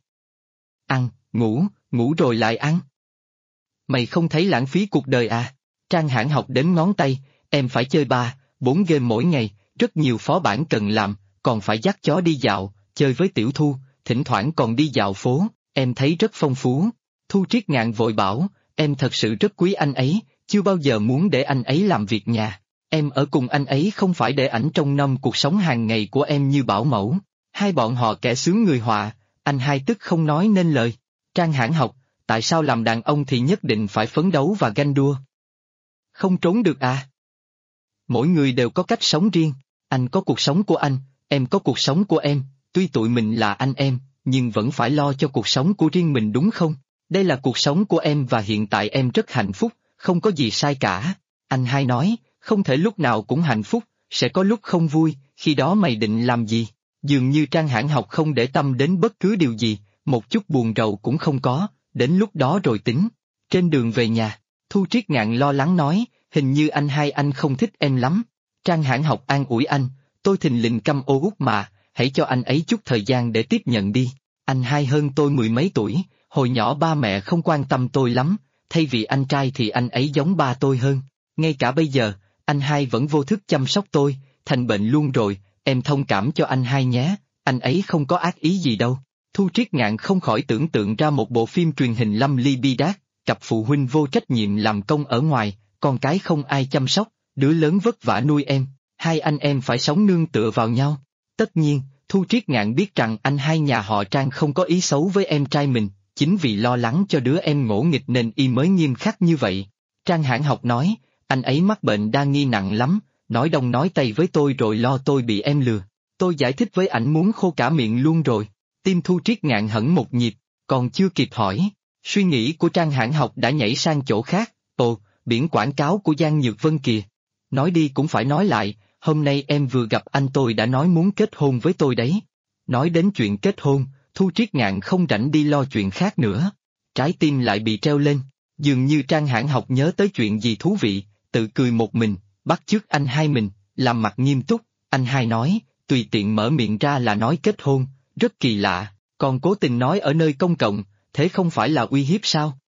Ăn, ngủ, ngủ rồi lại ăn. Mày không thấy lãng phí cuộc đời à? Trang Hãn Học đếm ngón tay, em phải chơi 3-4 game mỗi ngày, rất nhiều phó bản cần làm, còn phải dắt chó đi dạo, chơi với Tiểu Thu, thỉnh thoảng còn đi dạo phố, em thấy rất phong phú. Thu Triết Ngạn vội bảo, em thật sự rất quý anh ấy, chưa bao giờ muốn để anh ấy làm việc nhà. Em ở cùng anh ấy không phải để ảnh trông nom cuộc sống hàng ngày của em như bảo mẫu. Hai bọn họ kẻ sướng người họa, anh hai tức không nói nên lời. Trang Hãn Học, tại sao làm đàn ông thì nhất định phải phấn đấu và ganh đua? Không trốn được à? Mỗi người đều có cách sống riêng, anh có cuộc sống của anh, em có cuộc sống của em, tuy tụi mình là anh em, nhưng vẫn phải lo cho cuộc sống của riêng mình đúng không? Đây là cuộc sống của em và hiện tại em rất hạnh phúc, không có gì sai cả. Anh hai nói, không thể lúc nào cũng hạnh phúc, sẽ có lúc không vui, khi đó mày định làm gì? Dường như Trang Hãn Học không để tâm đến bất cứ điều gì, một chút buồn rầu cũng không có, đến lúc đó rồi tính. Trên đường về nhà, Thu Triết Ngạn lo lắng nói, hình như anh hai anh không thích em lắm. Trang Hãn Học an ủi anh, tôi thình lình căm ô út mà, hãy cho anh ấy chút thời gian để tiếp nhận đi. Anh hai hơn tôi 10 mấy tuổi, hồi nhỏ ba mẹ không quan tâm tôi lắm, thay vì anh trai thì anh ấy giống ba tôi hơn. Ngay cả bây giờ, anh hai vẫn vô thức chăm sóc tôi, thành bệnh luôn rồi, em thông cảm cho anh hai nhé, anh ấy không có ác ý gì đâu. Thu Triết Ngạn không khỏi tưởng tượng ra một bộ phim truyền hình Lâm Ly Bi Đát, cặp phụ huynh vô trách nhiệm làm công ở ngoài, con cái không ai chăm sóc, đứa lớn vất vả nuôi em, hai anh em phải sống nương tựa vào nhau. Tất nhiên, Thu Triết Ngạn biết rằng anh hai nhà họ Trang không có ý xấu với em trai mình, chính vì lo lắng cho đứa em ngỗ nghịch nên y mới nghiêm khắc như vậy. Trang Hãn Học nói, anh ấy mắc bệnh đa nghi nặng lắm, nói đông nói tây với tôi rồi lo tôi bị em lừa. Tôi giải thích với ảnh muốn khô cả miệng luôn rồi. Tim Thu Triết Ngạn hẫng một nhịp, còn chưa kịp hỏi. Suy nghĩ của Trang Hãn Học đã nhảy sang chỗ khác, ồ, biển quảng cáo của Giang Nhược Vân kìa. Nói đi cũng phải nói lại, hôm nay em vừa gặp anh tôi đã nói muốn kết hôn với tôi đấy. Nói đến chuyện kết hôn, Thu Triết Ngạn không rảnh đi lo chuyện khác nữa. Trái tim lại bị treo lên, dường như Trang Hãn Học nhớ tới chuyện gì thú vị, tự cười một mình, bắt chước anh hai mình, làm mặt nghiêm túc, anh hai nói, tùy tiện mở miệng ra là nói kết hôn, rất kỳ lạ, còn cố tình nói ở nơi công cộng, thế không phải là uy hiếp sao?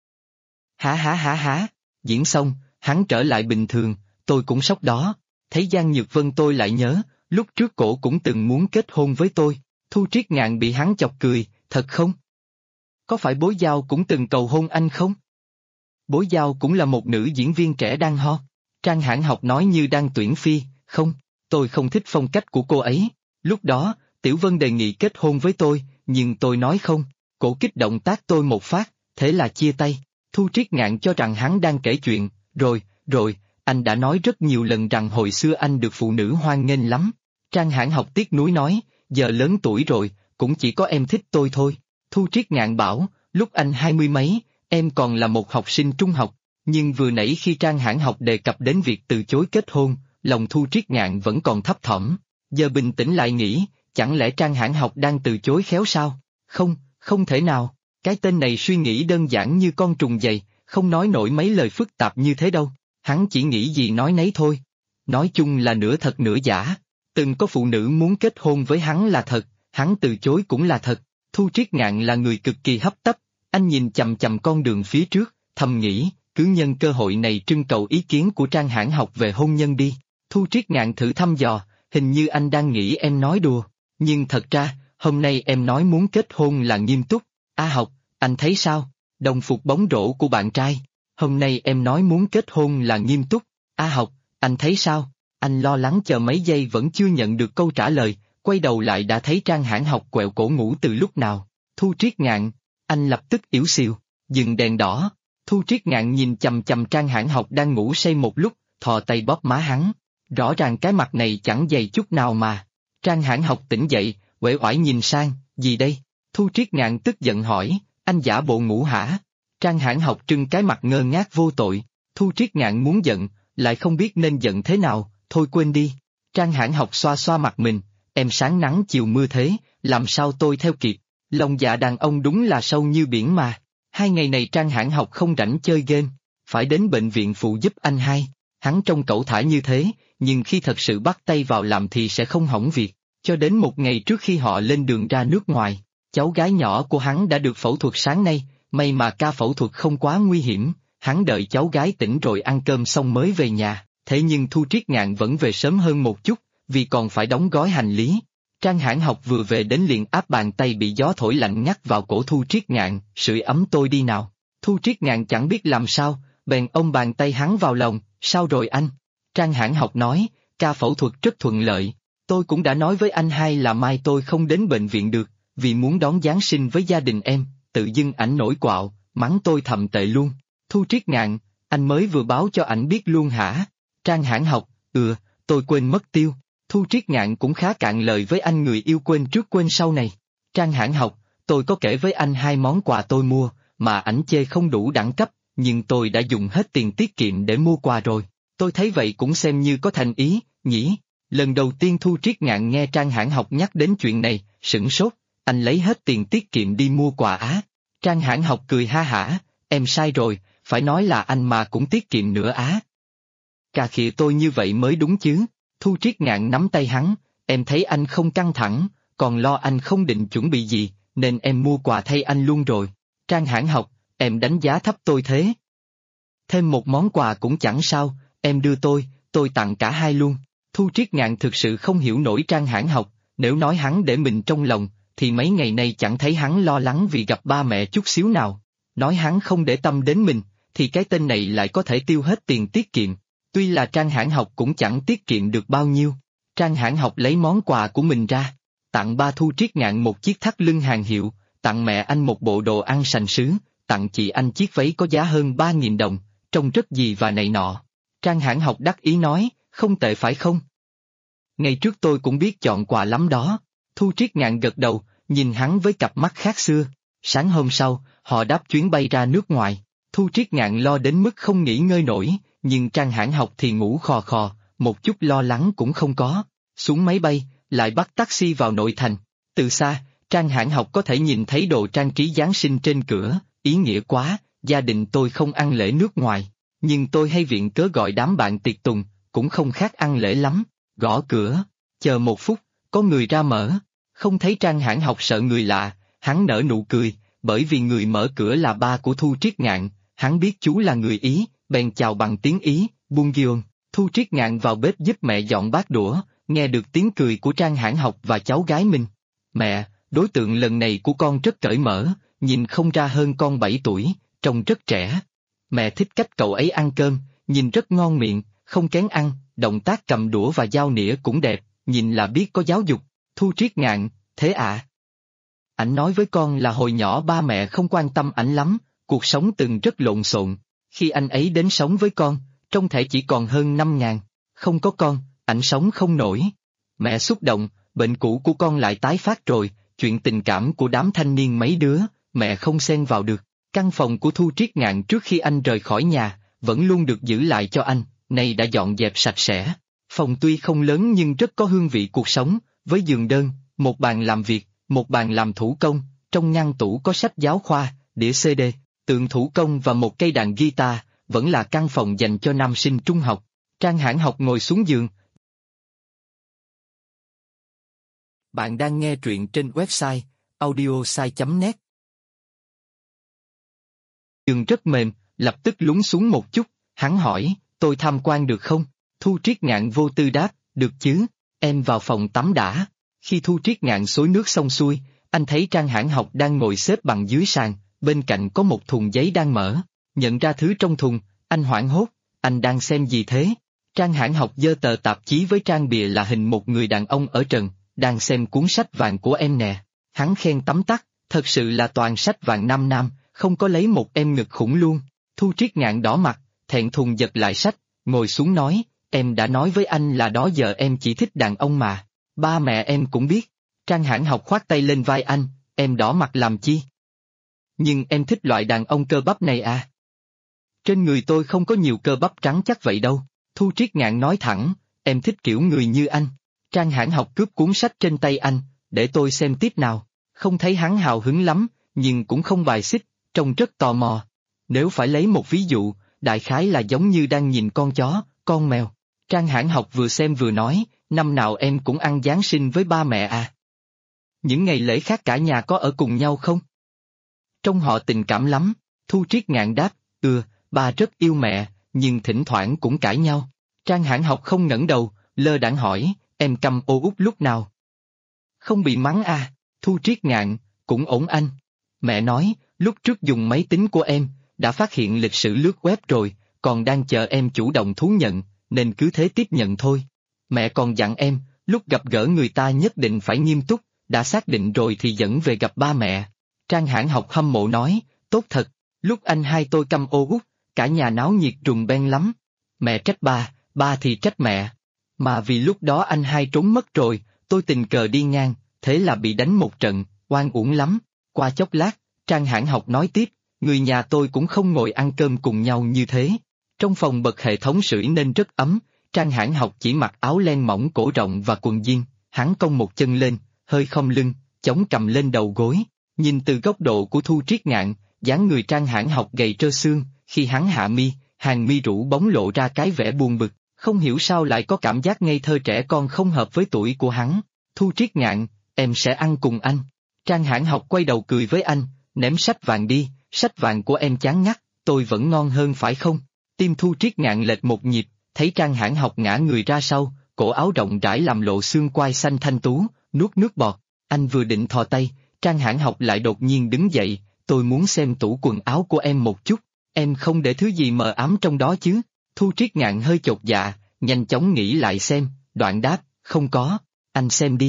Há, diễn xong, hắn trở lại bình thường, tôi cũng sốc đó, thấy Giang Nhược Vân tôi lại nhớ, lúc trước cổ cũng từng muốn kết hôn với tôi, Thu Triết Ngạn bị hắn chọc cười, thật không? Có phải Bối Giao cũng từng cầu hôn anh không? Bối Giao cũng là một nữ diễn viên trẻ đang hot. Trang Hãn Học nói như đang tuyển phi, không, tôi không thích phong cách của cô ấy. Lúc đó, Tiểu Vân đề nghị kết hôn với tôi, nhưng tôi nói không, cổ kích động tát tôi một phát, thế là chia tay. Thu Triết Ngạn cho rằng hắn đang kể chuyện, rồi, anh đã nói rất nhiều lần rằng hồi xưa anh được phụ nữ hoan nghênh lắm. Trang Hãn Học tiếc nuối nói, giờ lớn tuổi rồi, cũng chỉ có em thích tôi thôi. Thu Triết Ngạn bảo, lúc anh 20 mấy, em còn là một học sinh trung học, nhưng vừa nãy khi Trang Hãn Học đề cập đến việc từ chối kết hôn, lòng Thu Triết Ngạn vẫn còn thấp thỏm. Giờ bình tĩnh lại nghĩ, chẳng lẽ Trang Hãn Học đang từ chối khéo sao? Không thể nào, cái tên này suy nghĩ đơn giản như con trùng giày, không nói nổi mấy lời phức tạp như thế đâu, hắn chỉ nghĩ gì nói nấy thôi. Nói chung là nửa thật nửa giả, từng có phụ nữ muốn kết hôn với hắn là thật, hắn từ chối cũng là thật. Thu Triết Ngạn là người cực kỳ hấp tấp, anh nhìn chằm chằm con đường phía trước, thầm nghĩ, cứ nhân cơ hội này trưng cầu ý kiến của Trang Hãn Học về hôn nhân đi. Thu Triết Ngạn thử thăm dò, hình như anh đang nghĩ em nói đùa, nhưng thật ra, hôm nay em nói muốn kết hôn là nghiêm túc. A Học, anh thấy sao? Đồng phục bóng rổ của bạn trai. Hôm nay em nói muốn kết hôn là nghiêm túc. A Học, anh thấy sao? Anh lo lắng chờ mấy giây vẫn chưa nhận được câu trả lời, quay đầu lại đã thấy Trang Hãn Học quẹo cổ ngủ từ lúc nào. Thu Triết Ngạn, anh lập tức yếu xìu, dừng đèn đỏ. Thu Triết Ngạn nhìn chằm chằm Trang Hãn Học đang ngủ say một lúc, thò tay bóp má hắn. Rõ ràng cái mặt này chẳng dày chút nào mà. Trang Hãn Học tỉnh dậy, uể oải nhìn sang, gì đây? Thu Triết Ngạn tức giận hỏi, anh giả bộ ngủ hả? Trang Hãn Học trưng cái mặt ngơ ngác vô tội. Thu Triết Ngạn muốn giận, lại không biết nên giận thế nào, thôi quên đi. Trang Hãn Học xoa xoa mặt mình, em sáng nắng chiều mưa thế, làm sao tôi theo kịp? Lòng dạ đàn ông đúng là sâu như biển mà. 2 ngày này Trang Hãn Học không rảnh chơi game, phải đến bệnh viện phụ giúp anh hai. Hắn trông cẩu thả như thế, nhưng khi thật sự bắt tay vào làm thì sẽ không hỏng việc. Cho đến một ngày trước khi họ lên đường ra nước ngoài, cháu gái nhỏ của hắn đã được phẫu thuật sáng nay, may mà ca phẫu thuật không quá nguy hiểm, hắn đợi cháu gái tỉnh rồi ăn cơm xong mới về nhà, thế nhưng Thu Triết Ngạn vẫn về sớm hơn một chút, vì còn phải đóng gói hành lý. Trang Hãn Học vừa về đến liền áp bàn tay bị gió thổi lạnh ngắt vào cổ Thu Triết Ngạn, sưởi ấm tôi đi nào. Thu Triết Ngạn chẳng biết làm sao, bèn ôm bàn tay hắn vào lòng, sao rồi anh? Trang Hãn Học nói, ca phẫu thuật rất thuận lợi, tôi cũng đã nói với anh hai là mai tôi không đến bệnh viện được, vì muốn đón Giáng sinh với gia đình em, tự dưng ảnh nổi quạo, mắng tôi thậm tệ luôn. Thu Triết Ngạn, anh mới vừa báo cho ảnh biết luôn hả? Trang Hãn Học, tôi quên mất tiêu. Thu Triết Ngạn cũng khá cạn lời với anh người yêu quên trước quên sau này. Trang Hãn Học, tôi có kể với anh 2 món quà tôi mua, mà ảnh chê không đủ đẳng cấp, nhưng tôi đã dùng hết tiền tiết kiệm để mua quà rồi. Tôi thấy vậy cũng xem như có thành ý, nhỉ? Lần đầu tiên Thu Triết Ngạn nghe Trang Hãn Học nhắc đến chuyện này, sửng sốt, anh lấy hết tiền tiết kiệm đi mua quà á. Trang Hãn Học cười ha hả, em sai rồi, phải nói là anh mà cũng tiết kiệm nữa á. Cà khịa tôi như vậy mới đúng chứ. Thu Triết Ngạn nắm tay hắn, em thấy anh không căng thẳng, còn lo anh không định chuẩn bị gì, nên em mua quà thay anh luôn rồi. Trang Hãn Học, em đánh giá thấp tôi thế. Thêm một món quà cũng chẳng sao, em đưa tôi tặng cả hai luôn. Thu Triết Ngạn thực sự không hiểu nổi Trang Hãn Học, nếu nói hắn để mình trong lòng, thì mấy ngày nay chẳng thấy hắn lo lắng vì gặp ba mẹ chút xíu nào. Nói hắn không để tâm đến mình, thì cái tên này lại có thể tiêu hết tiền tiết kiệm. Tuy là Trang Hãn Học cũng chẳng tiết kiệm được bao nhiêu. Trang Hãn Học lấy món quà của mình ra. tặng ba Thu Triết Ngạn một chiếc thắt lưng hàng hiệu, tặng mẹ anh một bộ đồ ăn sành sứ, tặng chị anh chiếc váy có giá hơn 3.000 đồng, trông rất gì và này nọ. Trang Hãn Học đắc ý nói, không tệ phải không? Ngày trước tôi cũng biết chọn quà lắm đó. Thu Triết Ngạn gật đầu, nhìn hắn với cặp mắt khác xưa. Sáng hôm sau, họ đáp chuyến bay ra nước ngoài. Thu Triết Ngạn lo đến mức không nghỉ ngơi nổi, nhưng Trang Hãn Học thì ngủ khò khò, một chút lo lắng cũng không có. Xuống máy bay, lại bắt taxi vào nội thành. Từ xa, Trang Hãn Học có thể nhìn thấy đồ trang trí Giáng sinh trên cửa, ý nghĩa quá, gia đình tôi không ăn lễ nước ngoài, nhưng tôi hay viện cớ gọi đám bạn tiệc tùng, cũng không khác ăn lễ lắm. Gõ cửa, chờ một phút, có người ra mở, không thấy Trang Hãn Học sợ người lạ, hắn nở nụ cười, bởi vì người mở cửa là ba của Thu Triết Ngạn, hắn biết chú là người Ý, bèn chào bằng tiếng Ý, Buongiorno. Thu Triết Ngạn vào bếp giúp mẹ dọn bát đũa, nghe được tiếng cười của Trang Hãn Học và cháu gái mình. Mẹ, đối tượng lần này của con rất cởi mở, nhìn không ra hơn con 7 tuổi, trông rất trẻ. Mẹ thích cách cậu ấy ăn cơm, nhìn rất ngon miệng, không kén ăn, động tác cầm đũa và dao nĩa cũng đẹp, nhìn là biết có giáo dục. Thu Triết Ngạn, thế à? Ảnh nói với con là hồi nhỏ ba mẹ không quan tâm ảnh lắm, cuộc sống từng rất lộn xộn. Khi anh ấy đến sống với con, trông thể chỉ còn hơn 5.000. Không có con, ảnh sống không nổi. Mẹ xúc động, bệnh cũ của con lại tái phát rồi, chuyện tình cảm của đám thanh niên mấy đứa, mẹ không xen vào được. Căn phòng của Thu Triết Ngạn trước khi anh rời khỏi nhà, vẫn luôn được giữ lại cho anh, nay đã dọn dẹp sạch sẽ. Phòng tuy không lớn nhưng rất có hương vị cuộc sống, với giường đơn, một bàn làm việc, một bàn làm thủ công, trong ngăn tủ có sách giáo khoa, đĩa CD, tượng thủ công và một cây đàn guitar, vẫn là căn phòng dành cho nam sinh trung học. Trang Hãn Học ngồi xuống giường. Bạn đang nghe truyện trên website audiosai.net. Giường rất mềm, lập tức lún xuống một chút, hắn hỏi, tôi tham quan được không? Thu Triết Ngạn vô tư đáp, được chứ, em vào phòng tắm đã. Khi Thu Triết Ngạn xối nước xong xuôi, anh thấy Trang Hãn Học đang ngồi xếp bằng dưới sàn, bên cạnh có một thùng giấy đang mở. Nhận ra thứ trong thùng, anh hoảng hốt, anh đang xem gì thế? Trang Hãn Học giơ tờ tạp chí với trang bìa là hình một người đàn ông ở trần, đang xem cuốn sách vàng của em nè. Hắn khen tấm tắc, thật sự là toàn sách vàng nam nam, không có lấy một em ngực khủng luôn. Thu Triết Ngạn đỏ mặt, thẹn thùng giật lại sách, ngồi xuống nói, em đã nói với anh là đó giờ em chỉ thích đàn ông mà. Ba mẹ em cũng biết. Trang Hãn Học khoát tay lên vai anh, em đỏ mặt làm chi? Nhưng em thích loại đàn ông cơ bắp này à? Trên người tôi không có nhiều cơ bắp trắng chắc vậy đâu. Thu Triết Ngạn nói thẳng, em thích kiểu người như anh. Trang Hãn Học cướp cuốn sách trên tay anh, để tôi xem tiếp nào. Không thấy hắn hào hứng lắm, nhưng cũng không bài xích, trông rất tò mò. Nếu phải lấy một ví dụ, đại khái là giống như đang nhìn con chó, con mèo. Trang Hãn Học vừa xem vừa nói, năm nào em cũng ăn Giáng sinh với ba mẹ à? Những ngày lễ khác cả nhà có ở cùng nhau không? Trông họ tình cảm lắm. Thu Triết Ngạn đáp, ba rất yêu mẹ, nhưng thỉnh thoảng cũng cãi nhau. Trang Hãn Học không ngẩng đầu, lơ đãng hỏi, em căm ô út lúc nào? Không bị mắng à? Thu Triết Ngạn, cũng ổn anh. Mẹ nói, lúc trước dùng máy tính của em, đã phát hiện lịch sử lướt web rồi, còn đang chờ em chủ động thú nhận, nên cứ thế tiếp nhận thôi. Mẹ còn dặn em, lúc gặp gỡ người ta nhất định phải nghiêm túc, đã xác định rồi thì dẫn về gặp ba mẹ. Trang Hãn Học hâm mộ nói, tốt thật, lúc anh hai tôi căm ô út, cả nhà náo nhiệt rùng beng lắm. Mẹ trách ba thì trách mẹ. Mà vì lúc đó anh hai trốn mất rồi, tôi tình cờ đi ngang, thế là bị đánh một trận, oan uổng lắm. Qua chốc lát, Trang Hãn Học nói tiếp, người nhà tôi cũng không ngồi ăn cơm cùng nhau như thế. Trong phòng bật hệ thống sưởi nên rất ấm, Trang Hãn Học chỉ mặc áo len mỏng cổ rộng và quần jean, hắn cong một chân lên, hơi khom lưng, chống cầm lên đầu gối. Nhìn từ góc độ của Thu Triết Ngạn, dáng người Trang Hãn Học gầy trơ xương, khi hắn hạ mi, hàng mi rũ bóng lộ ra cái vẻ buồn bực, không hiểu sao lại có cảm giác ngây thơ trẻ con không hợp với tuổi của hắn. Thu Triết Ngạn, em sẽ ăn cùng anh. Trang Hãn Học quay đầu cười với anh, ném sách vàng đi, sách vàng của em chán ngắt, tôi vẫn ngon hơn phải không? Tim Thu Triết Ngạn lệch một nhịp, thấy Trang Hãn Học ngã người ra sau, cổ áo rộng rãi làm lộ xương quai xanh thanh tú, nuốt nước bọt. Anh vừa định thò tay, Trang Hãn Học lại đột nhiên đứng dậy, tôi muốn xem tủ quần áo của em một chút, em không để thứ gì mờ ám trong đó chứ? Thu Triết Ngạn hơi chột dạ, nhanh chóng nghĩ lại xem, đoạn đáp, không có, anh xem đi.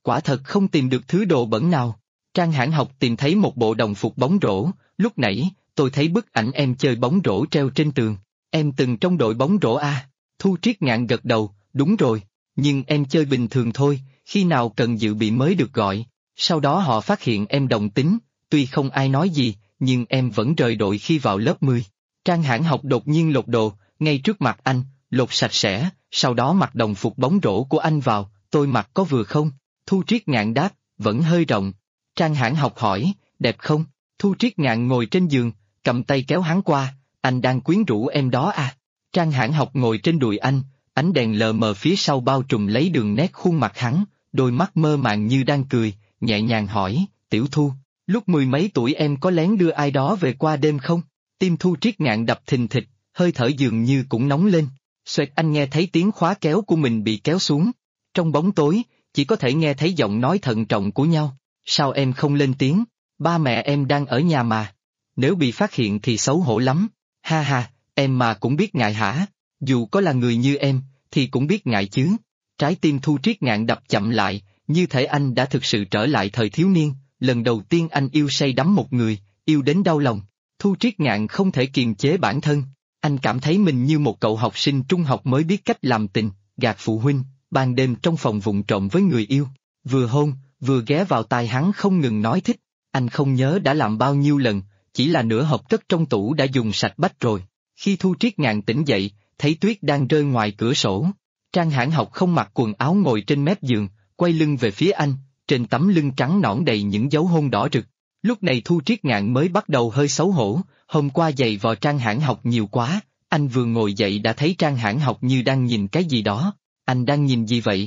Quả thật không tìm được thứ đồ bẩn nào. Trang Hãn Học tìm thấy một bộ đồng phục bóng rổ, lúc nãy, tôi thấy bức ảnh em chơi bóng rổ treo trên tường. Em từng trong đội bóng rổ à? Thu Triết Ngạn gật đầu, đúng rồi, nhưng em chơi bình thường thôi, khi nào cần dự bị mới được gọi. Sau đó họ phát hiện em đồng tính, tuy không ai nói gì, nhưng em vẫn rời đội khi vào lớp 10. Trang Hãn Học đột nhiên lột đồ, ngay trước mặt anh, lột sạch sẽ, sau đó mặc đồng phục bóng rổ của anh vào, tôi mặc có vừa không? Thu Triết Ngạn đáp, vẫn hơi rộng. Trang Hãn Học hỏi, đẹp không? Thu Triết Ngạn ngồi trên giường, cầm tay kéo hắn qua, anh đang quyến rũ em đó à? Trang Hãn Học ngồi trên đùi anh, ánh đèn lờ mờ phía sau bao trùm lấy đường nét khuôn mặt hắn, đôi mắt mơ màng như đang cười, nhẹ nhàng hỏi, Tiểu Thu, lúc 10 mấy tuổi em có lén đưa ai đó về qua đêm không? Tim Thu Triết Ngạn đập thình thịch, hơi thở dường như cũng nóng lên. Xoẹt, anh nghe thấy tiếng khóa kéo của mình bị kéo xuống. Trong bóng tối, chỉ có thể nghe thấy giọng nói thận trọng của nhau. Sao em không lên tiếng? Ba mẹ em đang ở nhà mà. Nếu bị phát hiện thì xấu hổ lắm. Ha ha, em mà cũng biết ngại hả? Dù có là người như em, thì cũng biết ngại chứ. Trái tim Thu Triết Ngạn đập chậm lại, như thể anh đã thực sự trở lại thời thiếu niên. Lần đầu tiên anh yêu say đắm một người, yêu đến đau lòng. Thu Triết Ngạn không thể kiềm chế bản thân. Anh cảm thấy mình như một cậu học sinh trung học mới biết cách làm tình, gạt phụ huynh, ban đêm trong phòng vụng trộm với người yêu. Vừa hôn, vừa ghé vào tai hắn không ngừng nói thích. Anh không nhớ đã làm bao nhiêu lần, chỉ là nửa hộp cất trong tủ đã dùng sạch bách rồi. Khi Thu Triết Ngạn tỉnh dậy, thấy tuyết đang rơi ngoài cửa sổ. Trang Hãn Học không mặc quần áo ngồi trên mép giường, quay lưng về phía anh, trên tấm lưng trắng nõn đầy những dấu hôn đỏ rực. Lúc này Thu Triết Ngạn mới bắt đầu hơi xấu hổ, hôm qua giày vò Trang Hãn Học nhiều quá, anh vừa ngồi dậy đã thấy Trang Hãn Học như đang nhìn cái gì đó. Anh đang nhìn gì vậy?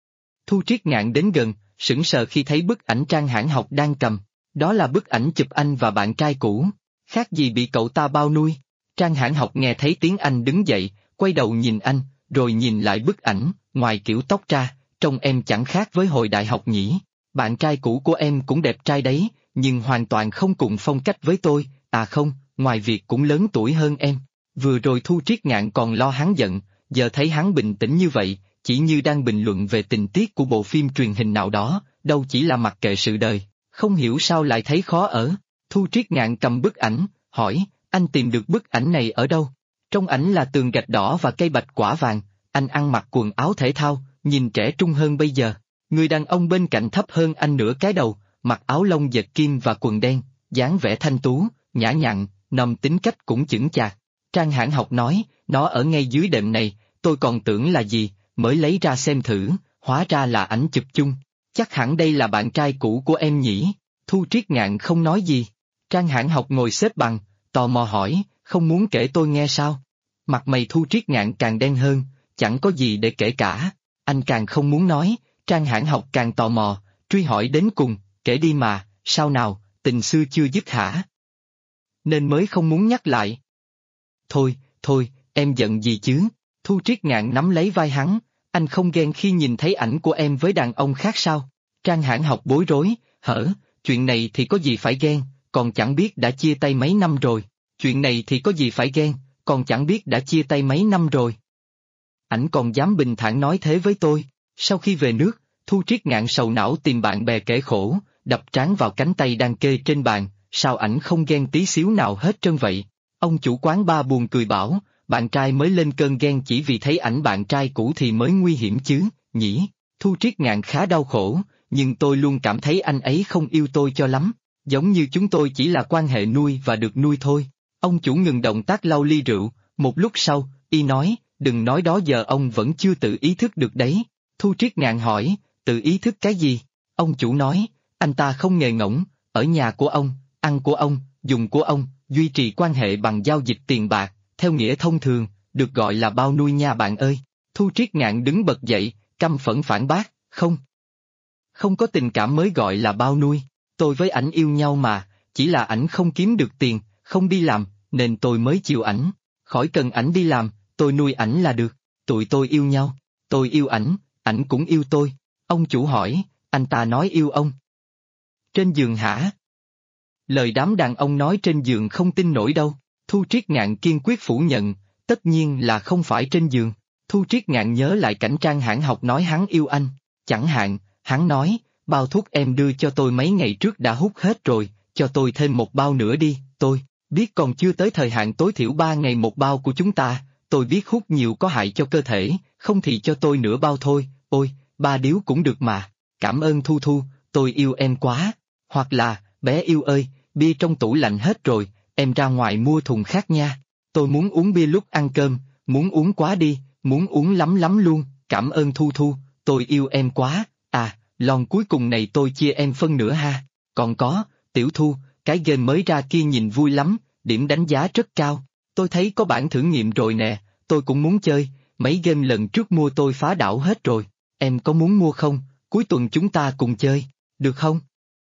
Thu Triết Ngạn đến gần, sững sờ khi thấy bức ảnh Trang Hãn Học đang cầm. Đó là bức ảnh chụp anh và bạn trai cũ. Khác gì bị cậu ta bao nuôi. Trang Hãn Học nghe thấy tiếng anh đứng dậy, quay đầu nhìn anh, rồi nhìn lại bức ảnh, ngoài kiểu tóc ra, trông em chẳng khác với hồi đại học nhỉ. Bạn trai cũ của em cũng đẹp trai đấy, nhưng hoàn toàn không cùng phong cách với tôi, à không, ngoài việc cũng lớn tuổi hơn em. Vừa rồi Thu Triết Ngạn còn lo hắn giận, giờ thấy hắn bình tĩnh như vậy, chỉ như đang bình luận về tình tiết của bộ phim truyền hình nào đó, đâu chỉ là mặc kệ sự đời, không hiểu sao lại thấy khó ở. Thu Triết Ngạn cầm bức ảnh, hỏi, anh tìm được bức ảnh này ở đâu? Trong ảnh là tường gạch đỏ và cây bạch quả vàng, anh ăn mặc quần áo thể thao, nhìn trẻ trung hơn bây giờ. Người đàn ông bên cạnh thấp hơn anh nửa cái đầu, mặc áo lông dệt kim và quần đen, dáng vẻ thanh tú, nhã nhặn, nằm tính cách cũng chững chạc. Trang Hãn Học nói, nó ở ngay dưới đệm này, tôi còn tưởng là gì, mới lấy ra xem thử, hóa ra là ảnh chụp chung. Chắc hẳn đây là bạn trai cũ của em nhỉ? Thu Triết Ngạn không nói gì. Trang Hãn Học ngồi xếp bằng, tò mò hỏi, không muốn kể tôi nghe sao? Mặt mày Thu Triết Ngạn càng đen hơn, chẳng có gì để kể cả. Anh càng không muốn nói, Trang Hãn Học càng tò mò, truy hỏi đến cùng, kể đi mà, sao nào, tình xưa chưa dứt hả? Nên mới không muốn nhắc lại. Thôi, thôi, em giận gì chứ? Thu Triết Ngạn nắm lấy vai hắn, anh không ghen khi nhìn thấy ảnh của em với đàn ông khác sao? Trang Hãn Học bối rối, chuyện này thì có gì phải ghen, còn chẳng biết đã chia tay mấy năm rồi. Chuyện này thì có gì phải ghen, còn chẳng biết đã chia tay mấy năm rồi. Ảnh còn dám bình thản nói thế với tôi. Sau khi về nước, Thu Triết Ngạn sầu não tìm bạn bè kể khổ, đập trán vào cánh tay đang kê trên bàn, sao ảnh không ghen tí xíu nào hết trơn vậy? Ông chủ quán bar buồn cười bảo, bạn trai mới lên cơn ghen chỉ vì thấy ảnh bạn trai cũ thì mới nguy hiểm chứ, nhỉ? Thu Triết Ngạn khá đau khổ, nhưng tôi luôn cảm thấy anh ấy không yêu tôi cho lắm, giống như chúng tôi chỉ là quan hệ nuôi và được nuôi thôi. Ông chủ ngừng động tác lau ly rượu, một lúc sau, y nói, đừng nói đó giờ ông vẫn chưa tự ý thức được đấy. Thu Triết Ngạn hỏi, tự ý thức cái gì? Ông chủ nói, anh ta không nghề ngỗng, ở nhà của ông, ăn của ông, dùng của ông, duy trì quan hệ bằng giao dịch tiền bạc, theo nghĩa thông thường, được gọi là bao nuôi nha bạn ơi. Thu Triết Ngạn đứng bật dậy, căm phẫn phản bác, không. Không có tình cảm mới gọi là bao nuôi, tôi với ảnh yêu nhau mà, chỉ là ảnh không kiếm được tiền, không đi làm, nên tôi mới chiều ảnh, khỏi cần ảnh đi làm, tôi nuôi ảnh là được, tụi tôi yêu nhau, tôi yêu ảnh, ảnh cũng yêu tôi. Ông chủ hỏi, anh ta nói yêu ông. Trên giường hả? Lời đám đàn ông nói trên giường không tin nổi đâu. Thu Triết Ngạn kiên quyết phủ nhận, tất nhiên là không phải trên giường. Thu Triết Ngạn nhớ lại cảnh Trang Hãn Học nói hắn yêu anh, chẳng hạn, Hắn nói, bao thuốc em đưa cho tôi mấy ngày trước đã hút hết rồi, cho tôi thêm một bao nữa đi, tôi biết còn chưa tới thời hạn tối thiểu 3 ngày một bao của chúng ta, tôi biết hút nhiều có hại cho cơ thể, không thì cho tôi nửa bao thôi, ôi, 3 điếu cũng được mà, cảm ơn Thu Thu, tôi yêu em quá, hoặc là, bé yêu ơi, bia trong tủ lạnh hết rồi, em ra ngoài mua thùng khác nha, tôi muốn uống bia lúc ăn cơm, muốn uống quá đi, muốn uống lắm lắm luôn, cảm ơn Thu Thu, tôi yêu em quá, lon cuối cùng này tôi chia em phân nửa ha, còn có, Tiểu Thu, cái game mới ra kia nhìn vui lắm, điểm đánh giá rất cao, tôi thấy có bản thử nghiệm rồi nè, tôi cũng muốn chơi, mấy game lần trước mua tôi phá đảo hết rồi, em có muốn mua không, cuối tuần chúng ta cùng chơi, được không?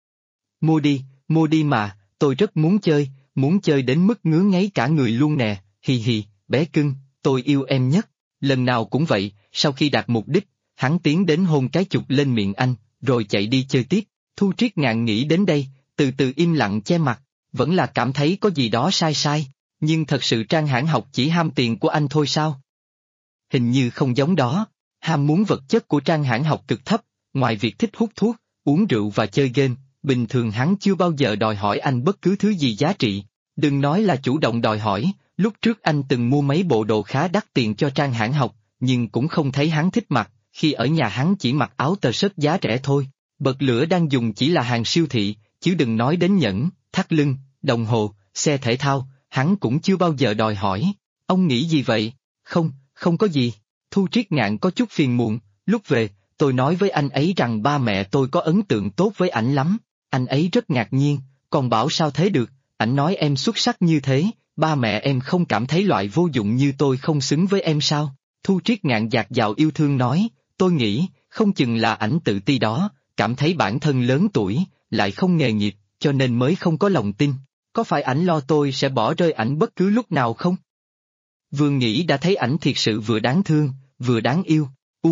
Mua đi mà, tôi rất muốn chơi đến mức ngứa ngáy cả người luôn nè, hì hì, bé cưng, tôi yêu em nhất, lần nào cũng vậy, sau khi đạt mục đích, hắn tiến đến hôn cái chụp lên miệng anh, rồi chạy đi chơi tiếp, Thu Triết Ngạn nghĩ đến đây, từ từ im lặng che mặt, vẫn là cảm thấy có gì đó sai sai, nhưng thật sự Trang Hãn Học chỉ ham tiền của anh thôi sao? Hình như không giống đó, ham muốn vật chất của Trang Hãn Học cực thấp, ngoài việc thích hút thuốc, uống rượu và chơi game, bình thường hắn chưa bao giờ đòi hỏi anh bất cứ thứ gì giá trị, đừng nói là chủ động đòi hỏi, lúc trước anh từng mua mấy bộ đồ khá đắt tiền cho Trang Hãn Học, nhưng cũng không thấy hắn thích mặc, khi ở nhà hắn chỉ mặc áo tơ sớt giá rẻ thôi, bật lửa đang dùng chỉ là hàng siêu thị, chứ đừng nói đến nhẫn, thắt lưng, đồng hồ, xe thể thao, hắn cũng chưa bao giờ đòi hỏi. Ông nghĩ gì vậy? Không có gì. Thu Triết Ngạn có chút phiền muộn, lúc về, tôi nói với anh ấy rằng ba mẹ tôi có ấn tượng tốt với ảnh lắm, anh ấy rất ngạc nhiên, còn bảo sao thế được, ảnh nói em xuất sắc như thế, ba mẹ em không cảm thấy loại vô dụng như tôi không xứng với em sao? Thu Triết Ngạn dạt dào yêu thương nói, tôi nghĩ, không chừng là ảnh tự ti đó, cảm thấy bản thân lớn tuổi, lại không nghề nghiệp, cho nên mới không có lòng tin. Có phải ảnh lo tôi sẽ bỏ rơi ảnh bất cứ lúc nào không? Vừa nghĩ đã thấy ảnh thiệt sự vừa đáng thương, vừa đáng yêu.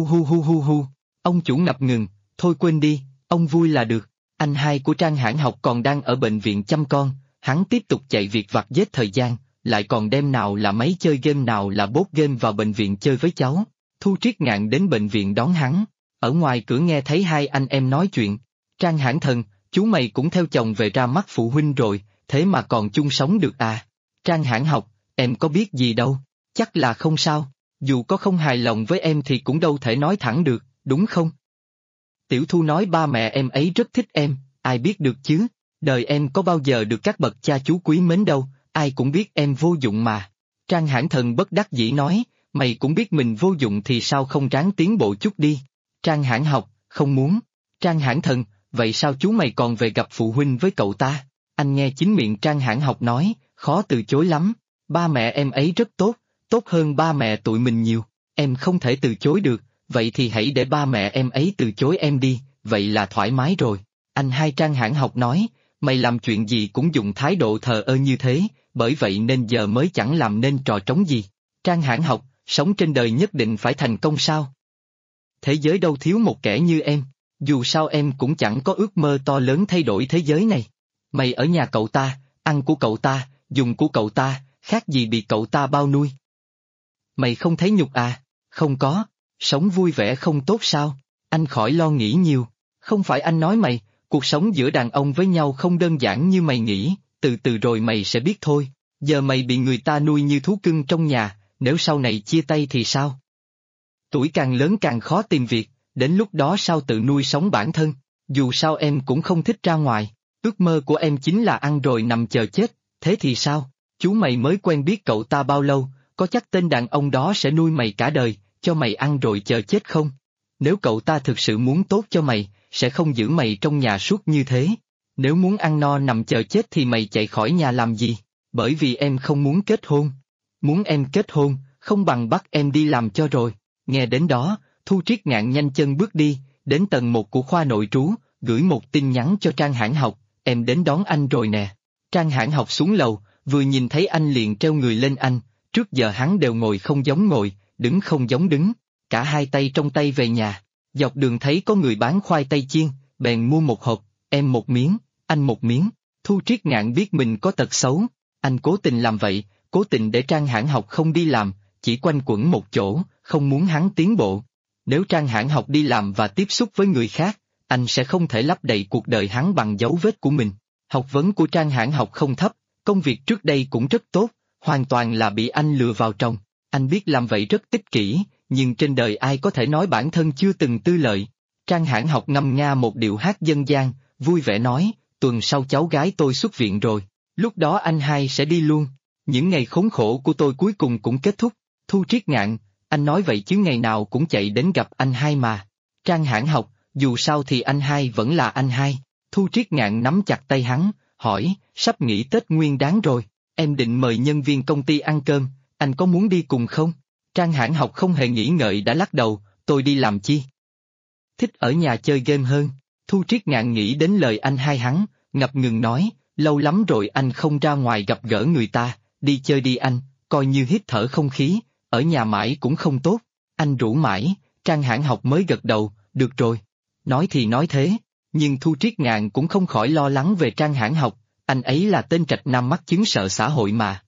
Hu. Ông chủ ngập ngừng, thôi quên đi, ông vui là được. Anh hai của Trang Hãn Học còn đang ở bệnh viện chăm con, hắn tiếp tục chạy việc vặt giết thời gian, lại còn đem nào là máy chơi game nào là bốt game vào bệnh viện chơi với cháu. Thu Triết Ngạn đến bệnh viện đón hắn, ở ngoài cửa nghe thấy hai anh em nói chuyện. Trang Hãn Thần, chú mày cũng theo chồng về ra mắt phụ huynh rồi, thế mà còn chung sống được à? Trang Hãn Học, em có biết gì đâu, chắc là không sao, dù có không hài lòng với em thì cũng đâu thể nói thẳng được, đúng không? Tiểu Thu nói ba mẹ em ấy rất thích em, ai biết được chứ, đời em có bao giờ được các bậc cha chú quý mến đâu, ai cũng biết em vô dụng mà. Trang Hãn Thần bất đắc dĩ nói, mày cũng biết mình vô dụng thì sao không ráng tiến bộ chút đi. Trang Hãn Học, không muốn. Trang Hãn Thần, vậy sao chú mày còn về gặp phụ huynh với cậu ta? Anh nghe chính miệng Trang Hãn Học nói, khó từ chối lắm, ba mẹ em ấy rất tốt, tốt hơn ba mẹ tụi mình nhiều, em không thể từ chối được, vậy thì hãy để ba mẹ em ấy từ chối em đi, vậy là thoải mái rồi. Anh hai Trang Hãn Học nói, mày làm chuyện gì cũng dùng thái độ thờ ơ như thế, bởi vậy nên giờ mới chẳng làm nên trò trống gì. Trang Hãn Học, sống trên đời nhất định phải thành công sao? Thế giới đâu thiếu một kẻ như em, dù sao em cũng chẳng có ước mơ to lớn thay đổi thế giới này. Mày ở nhà cậu ta, ăn của cậu ta, dùng của cậu ta, khác gì bị cậu ta bao nuôi. Mày không thấy nhục à? Không có, sống vui vẻ không tốt sao? Anh khỏi lo nghĩ nhiều, không phải anh nói mày, cuộc sống giữa đàn ông với nhau không đơn giản như mày nghĩ, từ từ rồi mày sẽ biết thôi. Giờ mày bị người ta nuôi như thú cưng trong nhà, nếu sau này chia tay thì sao? Tuổi càng lớn càng khó tìm việc, đến lúc đó sao tự nuôi sống bản thân, dù sao em cũng không thích ra ngoài, ước mơ của em chính là ăn rồi nằm chờ chết, thế thì sao? Chú mày mới quen biết cậu ta bao lâu, có chắc tên đàn ông đó sẽ nuôi mày cả đời, cho mày ăn rồi chờ chết không? Nếu cậu ta thực sự muốn tốt cho mày, sẽ không giữ mày trong nhà suốt như thế. Nếu muốn ăn no nằm chờ chết thì mày chạy khỏi nhà làm gì? Bởi vì em không muốn kết hôn. Muốn em kết hôn, không bằng bắt em đi làm cho rồi. Nghe đến đó, Thu Triết Ngạn nhanh chân bước đi, đến tầng 1 của khoa nội trú, gửi một tin nhắn cho Trang Hãn Học, em đến đón anh rồi nè. Trang Hãn Học xuống lầu, vừa nhìn thấy anh liền treo người lên anh, trước giờ hắn đều ngồi không giống ngồi, đứng không giống đứng, cả hai tay trong tay về nhà. Dọc đường thấy có người bán khoai tây chiên, bèn mua một hộp, em một miếng, anh một miếng. Thu Triết Ngạn biết mình có tật xấu, anh cố tình làm vậy, cố tình để Trang Hãn Học không đi làm, chỉ quanh quẩn một chỗ, không muốn hắn tiến bộ. Nếu Trang Hãn Học đi làm và tiếp xúc với người khác, anh sẽ không thể lấp đầy cuộc đời hắn bằng dấu vết của mình. Học vấn của Trang Hãn Học không thấp, công việc trước đây cũng rất tốt, hoàn toàn là bị anh lừa vào trong. Anh biết làm vậy rất tích kỷ, nhưng trên đời ai có thể nói bản thân chưa từng tư lợi. Trang Hãn Học ngâm nga một điệu hát dân gian, vui vẻ nói, tuần sau cháu gái tôi xuất viện rồi, lúc đó anh hai sẽ đi luôn. Những ngày khốn khổ của tôi cuối cùng cũng kết thúc. Thu Triết Ngạn, anh nói vậy chứ ngày nào cũng chạy đến gặp anh hai mà. Trang Hãn Học, dù sao thì anh hai vẫn là anh hai. Thu Triết Ngạn nắm chặt tay hắn, hỏi, sắp nghỉ Tết Nguyên Đán rồi, em định mời nhân viên công ty ăn cơm, anh có muốn đi cùng không? Trang Hãn Học không hề nghĩ ngợi đã lắc đầu, tôi đi làm chi? Thích ở nhà chơi game hơn. Thu Triết Ngạn nghĩ đến lời anh hai hắn, ngập ngừng nói, lâu lắm rồi anh không ra ngoài gặp gỡ người ta, đi chơi đi anh, coi như hít thở không khí, ở nhà mãi cũng không tốt. Anh rủ mãi, Trang Hãn Học mới gật đầu, được rồi. Nói thì nói thế, nhưng Thu Triết Ngạn cũng không khỏi lo lắng về Trang Hãn Học, anh ấy là tên trạch nam mắc chứng sợ xã hội mà.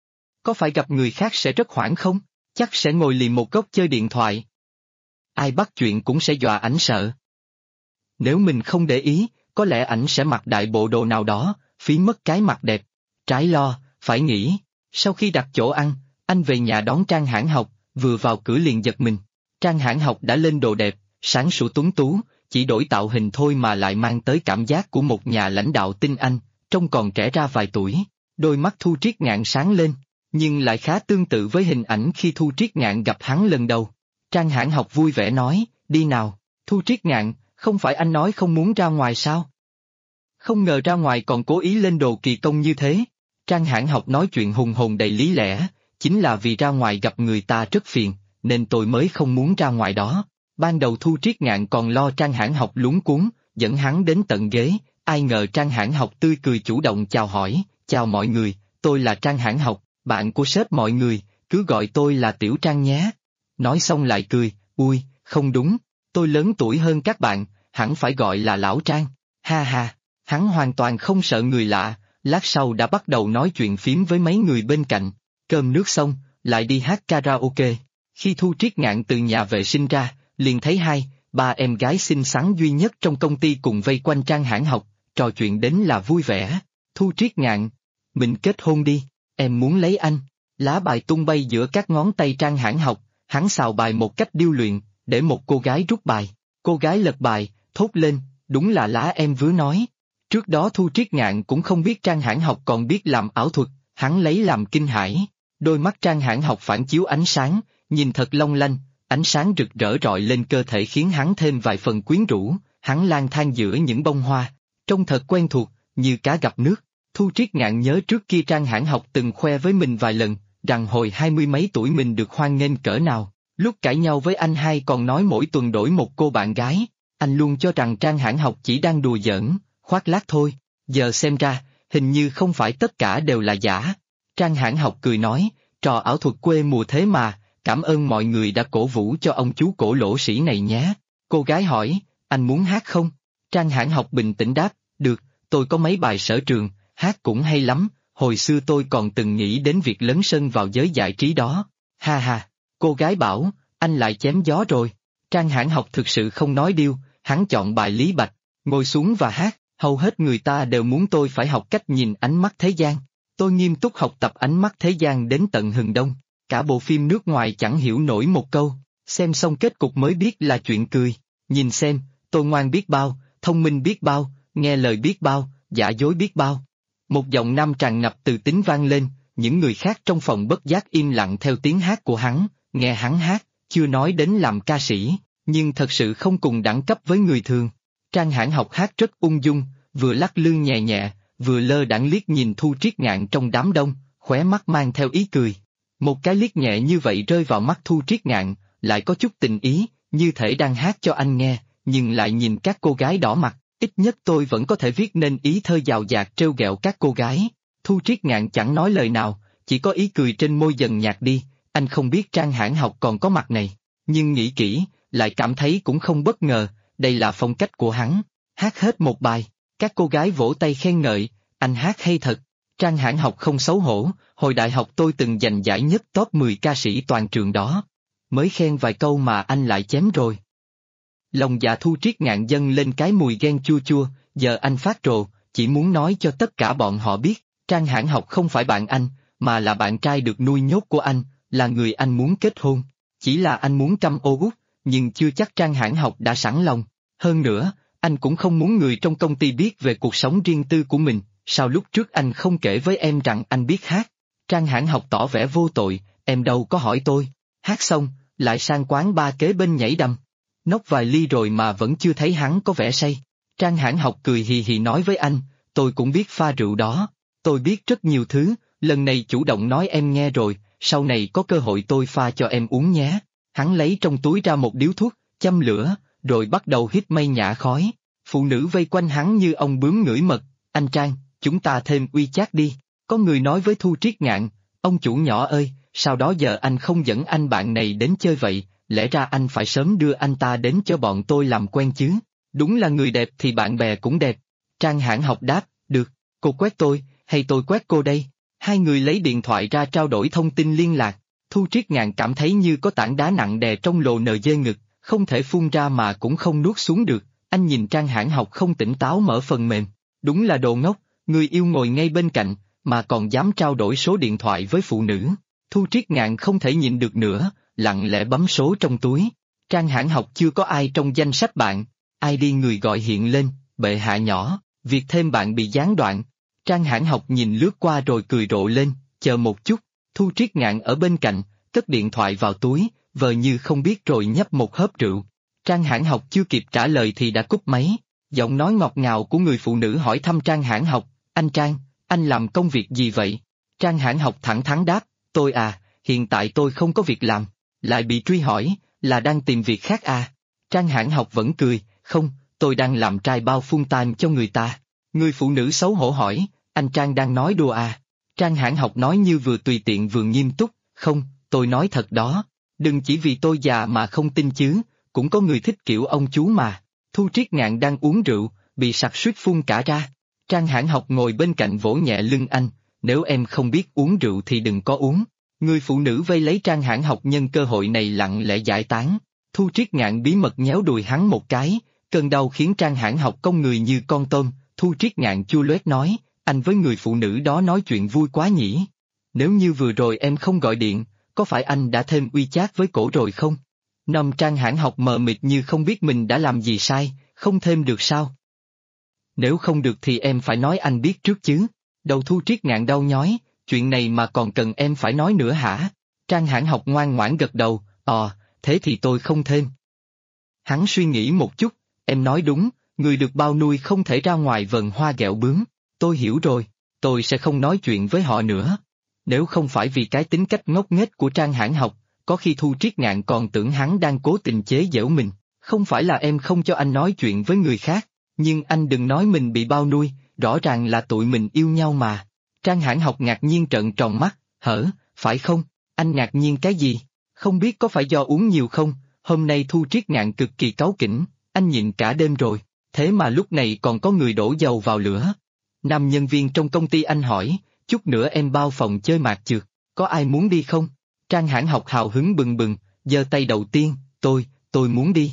Có phải gặp người khác sẽ rất hoảng không? Chắc sẽ ngồi lì một góc chơi điện thoại. Ai bắt chuyện cũng sẽ dọa ảnh sợ. Nếu mình không để ý, có lẽ ảnh sẽ mặc đại bộ đồ nào đó, phí mất cái mặt đẹp. Trái lo, phải nghĩ. Sau khi đặt chỗ ăn, anh về nhà đón Trang Hãn Học, vừa vào cửa liền giật mình. Trang Hãn Học đã lên đồ đẹp, sáng sủa tuấn tú, chỉ đổi tạo hình thôi mà lại mang tới cảm giác của một nhà lãnh đạo tinh anh, trông còn trẻ ra vài tuổi. Đôi mắt Thu Triết Ngạn sáng lên, nhưng lại khá tương tự với hình ảnh khi Thu Triết Ngạn gặp hắn lần đầu. Trang Hãn Học vui vẻ nói, đi nào. Thu Triết Ngạn, không phải anh nói không muốn ra ngoài sao? Không ngờ ra ngoài còn cố ý lên đồ kỳ công như thế. Trang Hãn Học nói chuyện hùng hồn đầy lý lẽ, chính là vì ra ngoài gặp người ta rất phiền, nên tôi mới không muốn ra ngoài đó. Ban đầu Thu Triết Ngạn còn lo Trang Hãn Học luống cuống, dẫn hắn đến tận ghế, ai ngờ Trang Hãn Học tươi cười chủ động chào hỏi, chào mọi người, tôi là Trang Hãn Học, bạn của sếp mọi người, cứ gọi tôi là Tiểu Trang nhé. Nói xong lại cười, ui, không đúng, tôi lớn tuổi hơn các bạn, hẳn phải gọi là Lão Trang, ha ha, hắn hoàn toàn không sợ người lạ, lát sau đã bắt đầu nói chuyện phím với mấy người bên cạnh, cơm nước xong, lại đi hát karaoke. Khi Thu Triết Ngạn từ nhà vệ sinh ra, liền thấy ba em gái xinh xắn duy nhất trong công ty cùng vây quanh Trang Hãn Học, trò chuyện đến là vui vẻ. Thu Triết Ngạn, mình kết hôn đi, em muốn lấy anh. Lá bài tung bay giữa các ngón tay Trang Hãn Học, hắn xào bài một cách điêu luyện, để một cô gái rút bài. Cô gái lật bài, thốt lên, đúng là lá em vừa nói. Trước đó Thu Triết Ngạn cũng không biết Trang Hãn Học còn biết làm ảo thuật, hắn lấy làm kinh hãi. Đôi mắt Trang Hãn Học phản chiếu ánh sáng, nhìn thật long lanh, ánh sáng rực rỡ rọi lên cơ thể khiến hắn thêm vài phần quyến rũ, hắn lang thang giữa những bông hoa, trông thật quen thuộc, như cá gặp nước. Thu Triết Ngạn nhớ trước kia Trang Hãn Học từng khoe với mình vài lần, rằng hồi 20 mấy tuổi mình được hoan nghênh cỡ nào, lúc cãi nhau với anh hai còn nói mỗi tuần đổi một cô bạn gái, anh luôn cho rằng Trang Hãn Học chỉ đang đùa giỡn, khoác lác thôi, giờ xem ra, hình như không phải tất cả đều là giả. Trang Hãn Học cười nói, trò ảo thuật quê mùa thế mà, cảm ơn mọi người đã cổ vũ cho ông chú cổ lỗ sĩ này nhé. Cô gái hỏi, anh muốn hát không? Trang Hãn Học bình tĩnh đáp, được, tôi có mấy bài sở trường, hát cũng hay lắm, hồi xưa tôi còn từng nghĩ đến việc lấn sân vào giới giải trí đó. Ha ha, cô gái bảo, anh lại chém gió rồi. Trang Hãn Học thực sự không nói điêu, hắn chọn bài Lý Bạch, ngồi xuống và hát, hầu hết người ta đều muốn tôi phải học cách nhìn ánh mắt thế gian. Tôi nghiêm túc học tập ánh mắt thế gian đến tận hừng đông, cả bộ phim nước ngoài chẳng hiểu nổi một câu, xem xong kết cục mới biết là chuyện cười. Nhìn xem, tôi ngoan biết bao, thông minh biết bao, nghe lời biết bao, giả dối biết bao. Một giọng nam tràn ngập từ tính vang lên, những người khác trong phòng bất giác im lặng theo tiếng hát của hắn, nghe hắn hát, chưa nói đến làm ca sĩ, nhưng thật sự không cùng đẳng cấp với người thường. Trang Hãn Học hát rất ung dung, vừa lắc lư nhẹ nhẹ, vừa lơ đãng liếc nhìn Thu Triết Ngạn trong đám đông, khóe mắt mang theo ý cười. Một cái liếc nhẹ như vậy rơi vào mắt Thu Triết Ngạn, lại có chút tình ý, như thể đang hát cho anh nghe, nhưng lại nhìn các cô gái đỏ mặt, ít nhất tôi vẫn có thể viết nên ý thơ dào dạt trêu ghẹo các cô gái. Thu Triết Ngạn chẳng nói lời nào, chỉ có ý cười trên môi dần nhạt đi, anh không biết Trang Hãn Học còn có mặt này, nhưng nghĩ kỹ, lại cảm thấy cũng không bất ngờ, đây là phong cách của hắn. Hát hết một bài, các cô gái vỗ tay khen ngợi, anh hát hay thật. Trang Hãn Học không xấu hổ, hồi đại học tôi từng giành giải nhất top 10 ca sĩ toàn trường đó. Mới khen vài câu mà anh lại chém rồi. Lòng dạ Thu Triết Ngạn dâng lên cái mùi ghen chua chua, giờ anh phát rồ, chỉ muốn nói cho tất cả bọn họ biết, Trang Hãn Học không phải bạn anh, mà là bạn trai được nuôi nhốt của anh, là người anh muốn kết hôn. Chỉ là anh muốn căm ô út, nhưng chưa chắc Trang Hãn Học đã sẵn lòng. Hơn nữa, anh cũng không muốn người trong công ty biết về cuộc sống riêng tư của mình, sao lúc trước anh không kể với em rằng anh biết hát. Trang Hãn Học tỏ vẻ vô tội, em đâu có hỏi tôi. Hát xong, lại sang quán ba kế bên nhảy đầm. Nốc vài ly rồi mà vẫn chưa thấy hắn có vẻ say. Trang Hãn Học cười hì hì nói với anh, tôi cũng biết pha rượu đó. Tôi biết rất nhiều thứ, lần này chủ động nói em nghe rồi, sau này có cơ hội tôi pha cho em uống nhé. Hắn lấy trong túi ra một điếu thuốc, châm lửa, rồi bắt đầu hít mây nhả khói. Phụ nữ vây quanh hắn như ong bướm ngửi mật. Anh Trang, chúng ta thêm uy chát đi. Có người nói với Thu Triết Ngạn, ông chủ nhỏ ơi, sao đó giờ anh không dẫn anh bạn này đến chơi vậy, lẽ ra anh phải sớm đưa anh ta đến cho bọn tôi làm quen chứ. Đúng là người đẹp thì bạn bè cũng đẹp. Trang Hãn Học đáp, được, cô quét tôi, hay tôi quét cô đây? Hai người lấy điện thoại ra trao đổi thông tin liên lạc. Thu Triết Ngạn cảm thấy như có tảng đá nặng đè trong lồ NG ngực, không thể phun ra mà cũng không nuốt xuống được. Anh nhìn Trang Hãn Học không tỉnh táo mở phần mềm. Đúng là đồ ngốc, người yêu ngồi ngay bên cạnh, mà còn dám trao đổi số điện thoại với phụ nữ. Thu Triết Ngạn không thể nhịn được nữa, lặng lẽ bấm số trong túi. Trang Hãn Học chưa có ai trong danh sách bạn. ID người gọi hiện lên, bệ hạ nhỏ, việc thêm bạn bị gián đoạn. Trang Hãn Học nhìn lướt qua rồi cười rộ lên, chờ một chút. Thu Triết Ngạn ở bên cạnh, cất điện thoại vào túi, vờ như không biết rồi nhấp một hớp rượu. Trang Hãn Học chưa kịp trả lời thì đã cúp máy. Giọng nói ngọt ngào của người phụ nữ hỏi thăm Trang Hãn Học, anh Trang, anh làm công việc gì vậy? Trang Hãn Học thẳng thắn đáp, tôi à, hiện tại tôi không có việc làm. Lại bị truy hỏi, là đang tìm việc khác à? Trang Hãn Học vẫn cười, không, tôi đang làm trai bao full time cho người ta. Người phụ nữ xấu hổ hỏi, anh Trang đang nói đùa à? Trang Hãn Học nói như vừa tùy tiện vừa nghiêm túc, không, tôi nói thật đó. Đừng chỉ vì tôi già mà không tin chứ, cũng có người thích kiểu ông chú mà. Thu Triết Ngạn đang uống rượu, bị sặc suýt phun cả ra. Trang Hãn Học ngồi bên cạnh vỗ nhẹ lưng anh, nếu em không biết uống rượu thì đừng có uống. Người phụ nữ vây lấy Trang Hãn Học nhân cơ hội này lặng lẽ giải tán. Thu Triết Ngạn bí mật nhéo đùi hắn một cái, cơn đau khiến Trang Hãn Học cong người như con tôm. Thu Triết Ngạn chua loét nói, anh với người phụ nữ đó nói chuyện vui quá nhỉ. Nếu như vừa rồi em không gọi điện, có phải anh đã thêm uy chat với cổ rồi không? Trang Hãn Học mờ mịt như không biết mình đã làm gì sai, không thêm được sao? Nếu không được thì em phải nói anh biết trước chứ. Đầu Thu Triết Ngạn đau nhói, chuyện này mà còn cần em phải nói nữa hả? Trang Hãn Học ngoan ngoãn gật đầu, thế thì tôi không thêm. Hắn suy nghĩ một chút, em nói đúng, người được bao nuôi không thể ra ngoài vần hoa ghẹo bướm. Tôi hiểu rồi, tôi sẽ không nói chuyện với họ nữa. Nếu không phải vì cái tính cách ngốc nghếch của Trang Hãn Học, có khi Thu Triết Ngạn còn tưởng hắn đang cố tình chế giễu mình. Không phải là em không cho anh nói chuyện với người khác, nhưng anh đừng nói mình bị bao nuôi, rõ ràng là tụi mình yêu nhau mà. Trang Hãn Học ngạc nhiên trợn tròn mắt, phải không? Anh ngạc nhiên cái gì? Không biết có phải do uống nhiều không? Hôm nay Thu Triết Ngạn cực kỳ cáu kỉnh, anh nhịn cả đêm rồi, thế mà lúc này còn có người đổ dầu vào lửa. Nam nhân viên trong công ty anh hỏi, chút nữa em bao phòng chơi mạc trượt, có ai muốn đi không? Trang Hãn Học hào hứng bừng bừng, giơ tay đầu tiên, tôi muốn đi.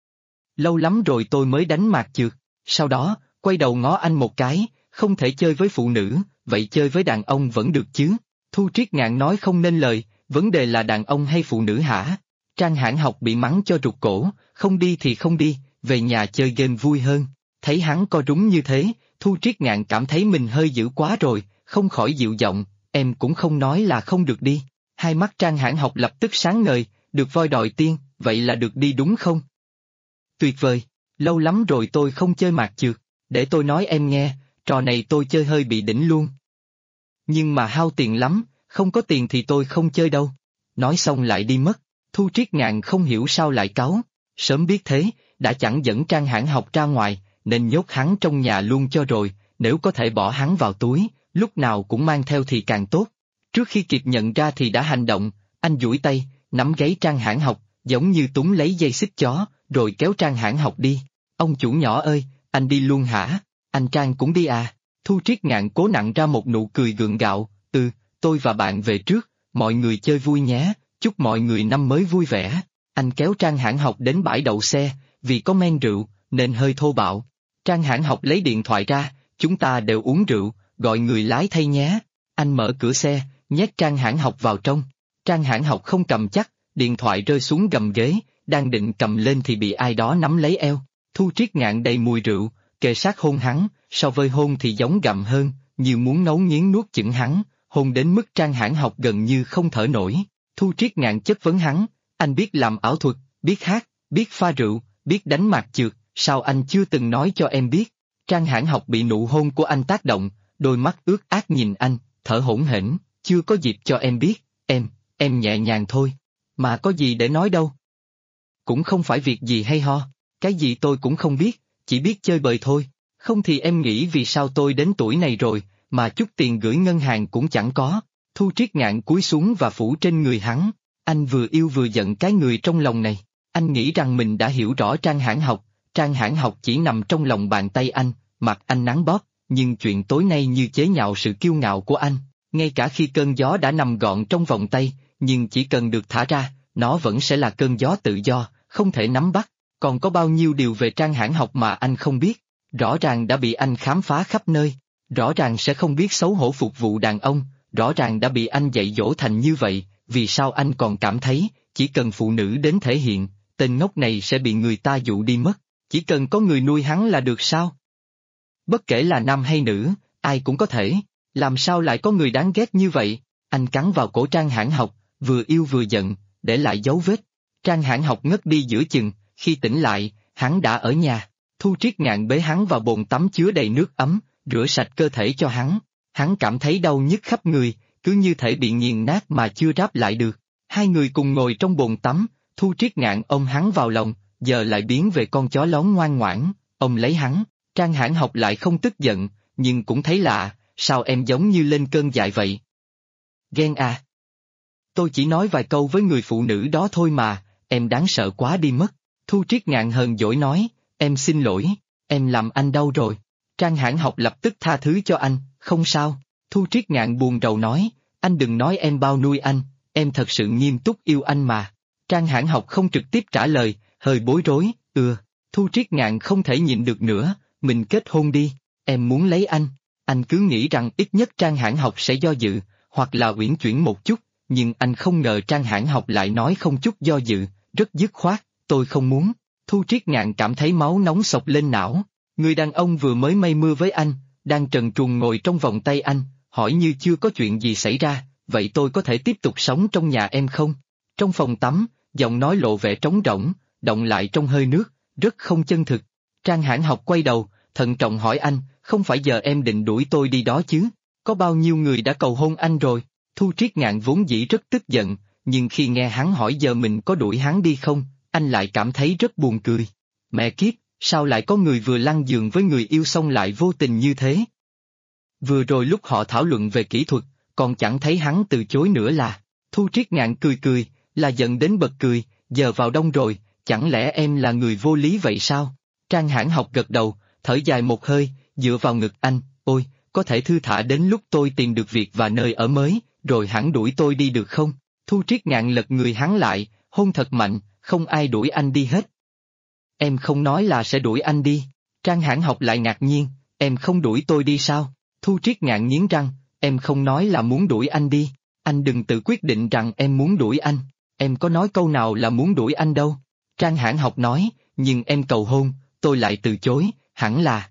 Lâu lắm rồi tôi mới đánh mạc trượt, sau đó, quay đầu ngó anh một cái, không thể chơi với phụ nữ, vậy chơi với đàn ông vẫn được chứ? Thu Triết Ngạn nói không nên lời, vấn đề là đàn ông hay phụ nữ hả? Trang Hãn Học bị mắng cho rụt cổ, không đi thì không đi, về nhà chơi game vui hơn. Thấy hắn co rúm như thế, Thu Triết Ngạn cảm thấy mình hơi dữ quá rồi, không khỏi dịu giọng, em cũng không nói là không được đi. Hai mắt Trang Hãn Học lập tức sáng ngời, được voi đòi tiên, vậy là được đi đúng không? Tuyệt vời, lâu lắm rồi tôi không chơi mạc trượt, để tôi nói em nghe, trò này tôi chơi hơi bị đỉnh luôn. Nhưng mà hao tiền lắm, không có tiền thì tôi không chơi đâu. Nói xong lại đi mất, Thu Triết Ngạn không hiểu sao lại cáu, sớm biết thế, đã chẳng dẫn Trang Hãn Học ra ngoài, nên nhốt hắn trong nhà luôn cho rồi, nếu có thể bỏ hắn vào túi, lúc nào cũng mang theo thì càng tốt. Trước khi kịp nhận ra thì đã hành động, anh duỗi tay, nắm gáy Trang Hãn Học, giống như túm lấy dây xích chó, rồi kéo Trang Hãn Học đi. Ông chủ nhỏ ơi, anh đi luôn hả? Anh Trang cũng đi à? Thu Triết Ngạn cố nặn ra một nụ cười gượng gạo, tôi và bạn về trước, mọi người chơi vui nhé, chúc mọi người năm mới vui vẻ. Anh kéo Trang Hãn Học đến bãi đậu xe, vì có men rượu, nên hơi thô bạo. Trang Hãn Học lấy điện thoại ra, chúng ta đều uống rượu, gọi người lái thay nhé. Anh mở cửa xe, nhét Trang Hãn Học vào trong. Trang Hãn Học không cầm chắc, điện thoại rơi xuống gầm ghế, đang định cầm lên thì bị ai đó nắm lấy eo. Thu Triết Ngạn đầy mùi rượu, kề sát hôn hắn, so với hôn thì giống gặm hơn, như muốn nấu nghiến nuốt chửng hắn, hôn đến mức Trang Hãn Học gần như không thở nổi. Thu Triết Ngạn chất vấn hắn, anh biết làm ảo thuật, biết hát, biết pha rượu, biết đánh mạc chược, sao anh chưa từng nói cho em biết? Trang Hãn Học bị nụ hôn của anh tác động, đôi mắt ướt át nhìn anh, thở hổn hển, chưa có dịp cho em biết, em nhẹ nhàng thôi, mà có gì để nói đâu. Cũng không phải việc gì hay ho, cái gì tôi cũng không biết, chỉ biết chơi bời thôi, không thì em nghĩ vì sao tôi đến tuổi này rồi, mà chút tiền gửi ngân hàng cũng chẳng có. Thu Triết Ngạn cúi xuống và phủ trên người hắn, anh vừa yêu vừa giận cái người trong lòng này, anh nghĩ rằng mình đã hiểu rõ Trang Hãn Học chỉ nằm trong lòng bàn tay anh, mặt anh nắng bóp, nhưng chuyện tối nay như chế nhạo sự kiêu ngạo của anh, ngay cả khi cơn gió đã nằm gọn trong vòng tay, nhưng chỉ cần được thả ra, nó vẫn sẽ là cơn gió tự do, không thể nắm bắt, còn có bao nhiêu điều về Trang Hãn Học mà anh không biết, rõ ràng đã bị anh khám phá khắp nơi, rõ ràng sẽ không biết xấu hổ phục vụ đàn ông, rõ ràng đã bị anh dạy dỗ thành như vậy, vì sao anh còn cảm thấy, chỉ cần phụ nữ đến thể hiện, tên ngốc này sẽ bị người ta dụ đi mất, chỉ cần có người nuôi hắn là được sao? Bất kể là nam hay nữ, ai cũng có thể, làm sao lại có người đáng ghét như vậy? Anh cắn vào cổ Trang Hãn Học, vừa yêu vừa giận, để lại dấu vết. Trang Hãn Học ngất đi giữa chừng, khi tỉnh lại, hắn đã ở nhà. Thu Triết Ngạn bế hắn vào bồn tắm chứa đầy nước ấm, rửa sạch cơ thể cho hắn. Hắn cảm thấy đau nhức khắp người, cứ như thể bị nghiền nát mà chưa ráp lại được. Hai người cùng ngồi trong bồn tắm, Thu Triết Ngạn ôm hắn vào lòng, giờ lại biến về con chó lón ngoan ngoãn, ôm lấy hắn. Trang Hãn Học lại không tức giận, nhưng cũng thấy lạ, sao em giống như lên cơn dại vậy? Ghen à? Tôi chỉ nói vài câu với người phụ nữ đó thôi mà, em đáng sợ quá đi mất. Thu Triết Ngạn hờn dỗi nói, em xin lỗi, em làm anh đau rồi. Trang Hãn Học lập tức tha thứ cho anh, không sao. Thu Triết Ngạn buồn rầu nói, anh đừng nói em bao nuôi anh, em thật sự nghiêm túc yêu anh mà. Trang Hãn Học không trực tiếp trả lời, hơi bối rối, Thu Triết Ngạn không thể nhịn được nữa, mình kết hôn đi, em muốn lấy anh cứ nghĩ rằng ít nhất Trang Hãn Học sẽ do dự, hoặc là uyển chuyển một chút, nhưng anh không ngờ Trang Hãn Học lại nói không chút do dự, rất dứt khoát, tôi không muốn. Thu Triết Ngạn cảm thấy máu nóng sộc lên não, người đàn ông vừa mới mây mưa với anh, đang trần truồng ngồi trong vòng tay anh, hỏi như chưa có chuyện gì xảy ra, vậy tôi có thể tiếp tục sống trong nhà em không? Trong phòng tắm, giọng nói lộ vẻ trống rỗng, động lại trong hơi nước, rất không chân thực. Trang Hãn Học quay đầu, thận trọng hỏi anh, không phải giờ em định đuổi tôi đi đó chứ? Có bao nhiêu người đã cầu hôn anh rồi? Thu Triết Ngạn vốn dĩ rất tức giận, nhưng khi nghe hắn hỏi giờ mình có đuổi hắn đi không, anh lại cảm thấy rất buồn cười. Mẹ kiếp, sao lại có người vừa lăn giường với người yêu xong lại vô tình như thế? Vừa rồi lúc họ thảo luận về kỹ thuật, còn chẳng thấy hắn từ chối nữa là. Thu Triết Ngạn cười, là giận đến bật cười, giờ vào đông rồi, chẳng lẽ em là người vô lý vậy sao? Trang Hãn Học gật đầu, thở dài một hơi, dựa vào ngực anh, ôi, có thể thư thả đến lúc tôi tìm được việc và nơi ở mới, rồi hẳn đuổi tôi đi được không? Thu Triết Ngạn lật người hắn lại, hôn thật mạnh, không ai đuổi anh đi hết. Em không nói là sẽ đuổi anh đi. Trang Hãn Học lại ngạc nhiên, em không đuổi tôi đi sao? Thu Triết Ngạn nghiến răng, em không nói là muốn đuổi anh đi, anh đừng tự quyết định rằng em muốn đuổi anh, em có nói câu nào là muốn đuổi anh đâu. Trang Hãn Học nói, nhưng em cầu hôn, tôi lại từ chối, hẳn là.